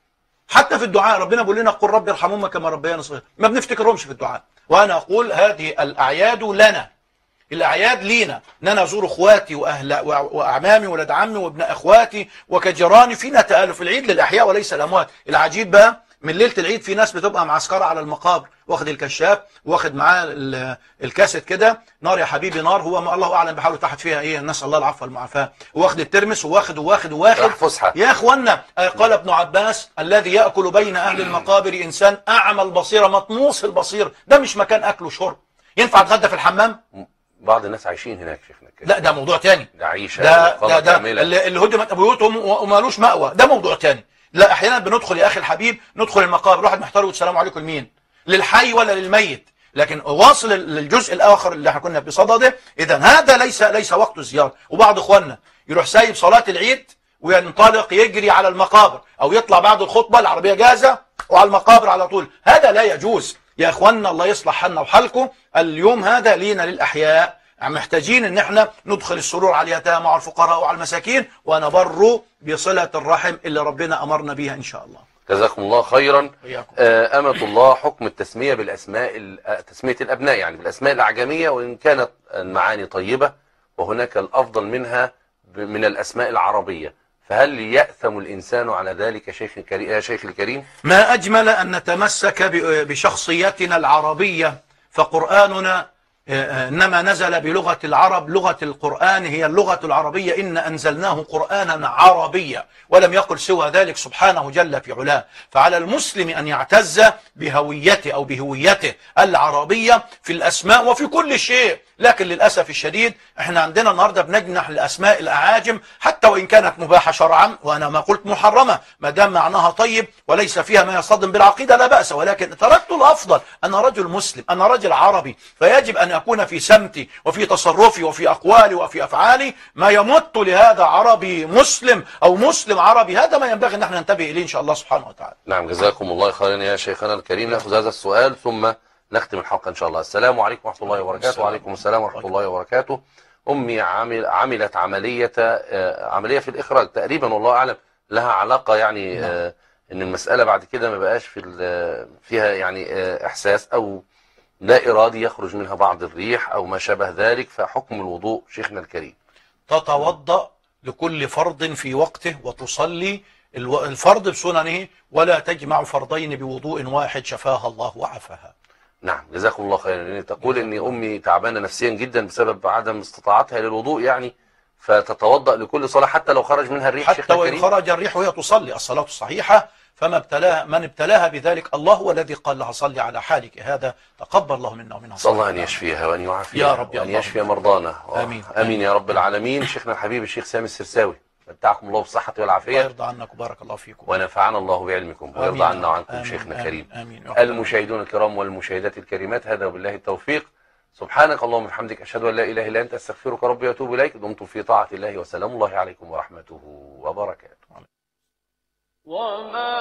ربنا بيقول لنا قل رب ارحمهما كما ربيانا صغيرا، ما بنفتكرهمش في الدعاء. وأنا أقول هذه الأعياد لنا، الأعياد لينا، ان انا ازور اخواتي واعمامي ولاد عمي وابن اخواتي وكجيراني، فينا تآلف. العيد للأحياء وليس الأموات. العجيب بقى من ليلة العيد في ناس بتبقى معسكرة على المقابر، واخد الكشاف واخد معاه الكاسيت كده، نار يا حبيبي نار، هو الله اعلم بحاله تحت فيها ايه، نسأل الله العفو والمعافاة، واخد الترمس وواخد يا اخوانا. قال ابن عباس الذي يأكل بين اهل المقابر انسان اعمى البصيرة مطموس البصير، ده مش مكان اكل وشرب. ينفع اتغدى في الحمام؟ بعض الناس عايشين هناك شيخنا كده. لا ده موضوع تاني، ده عيشة ده اللي هدمت بيوتهم ومالوش مأوى، ده موضوع تاني. لا احيانا بندخل يا اخي الحبيب، ندخل المقابر، واحد محتار والسلام عليكم لمين؟ للحي ولا للميت؟ لكن واصل للجزء الاخر اللي احنا كنا بصدده. اذا هذا ليس وقت الزيارة. وبعض اخواننا يروح سايب صلاة العيد وينطلق يجري على المقابر، او يطلع بعد الخطبة العربية جاهزة وعلى المقابر على طول، هذا لا يجوز. يا إخواننا الله يصلح حالنا وحالكم، اليوم هذا لينا للأحياء، محتاجين ان احنا ندخل السرور على اليتامى وعلى الفقراء وعلى المساكين ونبر بصلة الرحم اللي ربنا أمرنا بها إن شاء الله. جزاكم الله خيرا. أمة الله، حكم التسمية بالأسماء، تسمية الأبناء يعني بالأسماء الأعجمية وإن كانت المعاني طيبة وهناك الأفضل منها من الأسماء العربية، فهل يأثم الإنسان على ذلك يا شيخ الكريم؟ ما أجمل أن نتمسك بشخصيتنا العربية، فقرآننا إنما نزل بلغة العرب، لغة القرآن هي اللغة العربية، إن أنزلناه قرآنا عربيا، ولم يقل سوى ذلك سبحانه جل في علاه. فعلى المسلم أن يعتز بهويته أو بهويته العربية في الأسماء وفي كل شيء. لكن للأسف الشديد احنا عندنا النهاردة بنجنح الأسماء الأعاجم حتى وإن كانت مباحة شرعا، وأنا ما قلت محرمة ما دام معناها طيب وليس فيها ما يصطدم بالعقيدة لا بأس، ولكن تركت الأفضل. أنا رجل مسلم، أنا رجل عربي، فيجب أن يكون في سمتي وفي تصرفي وفي أقوالي وفي أفعالي ما يمت لهذا عربي مسلم أو مسلم عربي. هذا ما ينبغي أن احنا ننتبه إليه إن شاء الله سبحانه وتعالى. نعم جزاكم الله خيرا يا شيخنا الكريم. نأخذ هذا السؤال ثم نختم الحلقة إن شاء الله. السلام عليكم ورحمة الله وبركاته. وعليكم السلام ورحمة الله وبركاته. أمي عملت عملية في الإخراج تقريبا، والله أعلم لها علاقة يعني إن المسألة بعد كده ما بقاش فيها يعني إحساس أو لا إرادي يخرج منها بعض الريح أو ما شابه ذلك، فحكم الوضوء شيخنا الكريم؟ تتوضأ لكل فرض في وقته وتصلي الفرض بسننه، ولا تجمع فرضين بوضوء واحد، شفاها الله وعافاها. نعم جزاكم الله خيرا. تقول ان امي تعبانه نفسيا جدا بسبب عدم استطاعتها للوضوء يعني، فتتوضأ لكل صلاة حتى لو خرج منها الريح. حتى وإن خرج الريح وهي تصلي الصلاة الصحيحة، من ابتلاها بذلك الله هو الذي قال لها صلي على حالك هذا، تقبل الله منا ومنها. صلى الله أن يشفيها وأن يعافيها يا رب، وأن يشفي مرضانا. آمين آمين يا رب العالمين. شيخنا الحبيب الشيخ سامي السرساوي، متعكم الله بالصحة والعافية، الله يرضى عنك وبارك الله فيكم، ونفعنا الله بعلمكم ويرضى عنا وعنكم. شيخنا الكريم. المشاهدون الكرام والمشاهدات الكريمات، هذا وبالله التوفيق. سبحانك اللهم وبحمدك، أشهد أن لا إله إلا أنت، أستغفرك ربي وأتوب إليك. دمتم في طاعة الله، وسلام الله عليكم ورحمته وبركاته. وما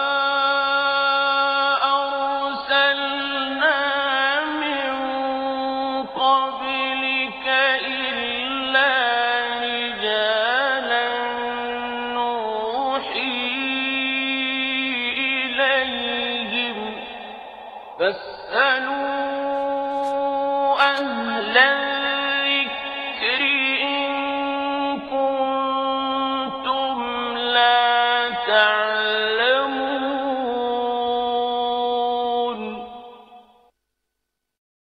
أرسلنا من قبلك إلا رجالا نوحي إليهم، فاسألوا أهل الذكر إن كنتم لا تعلمون.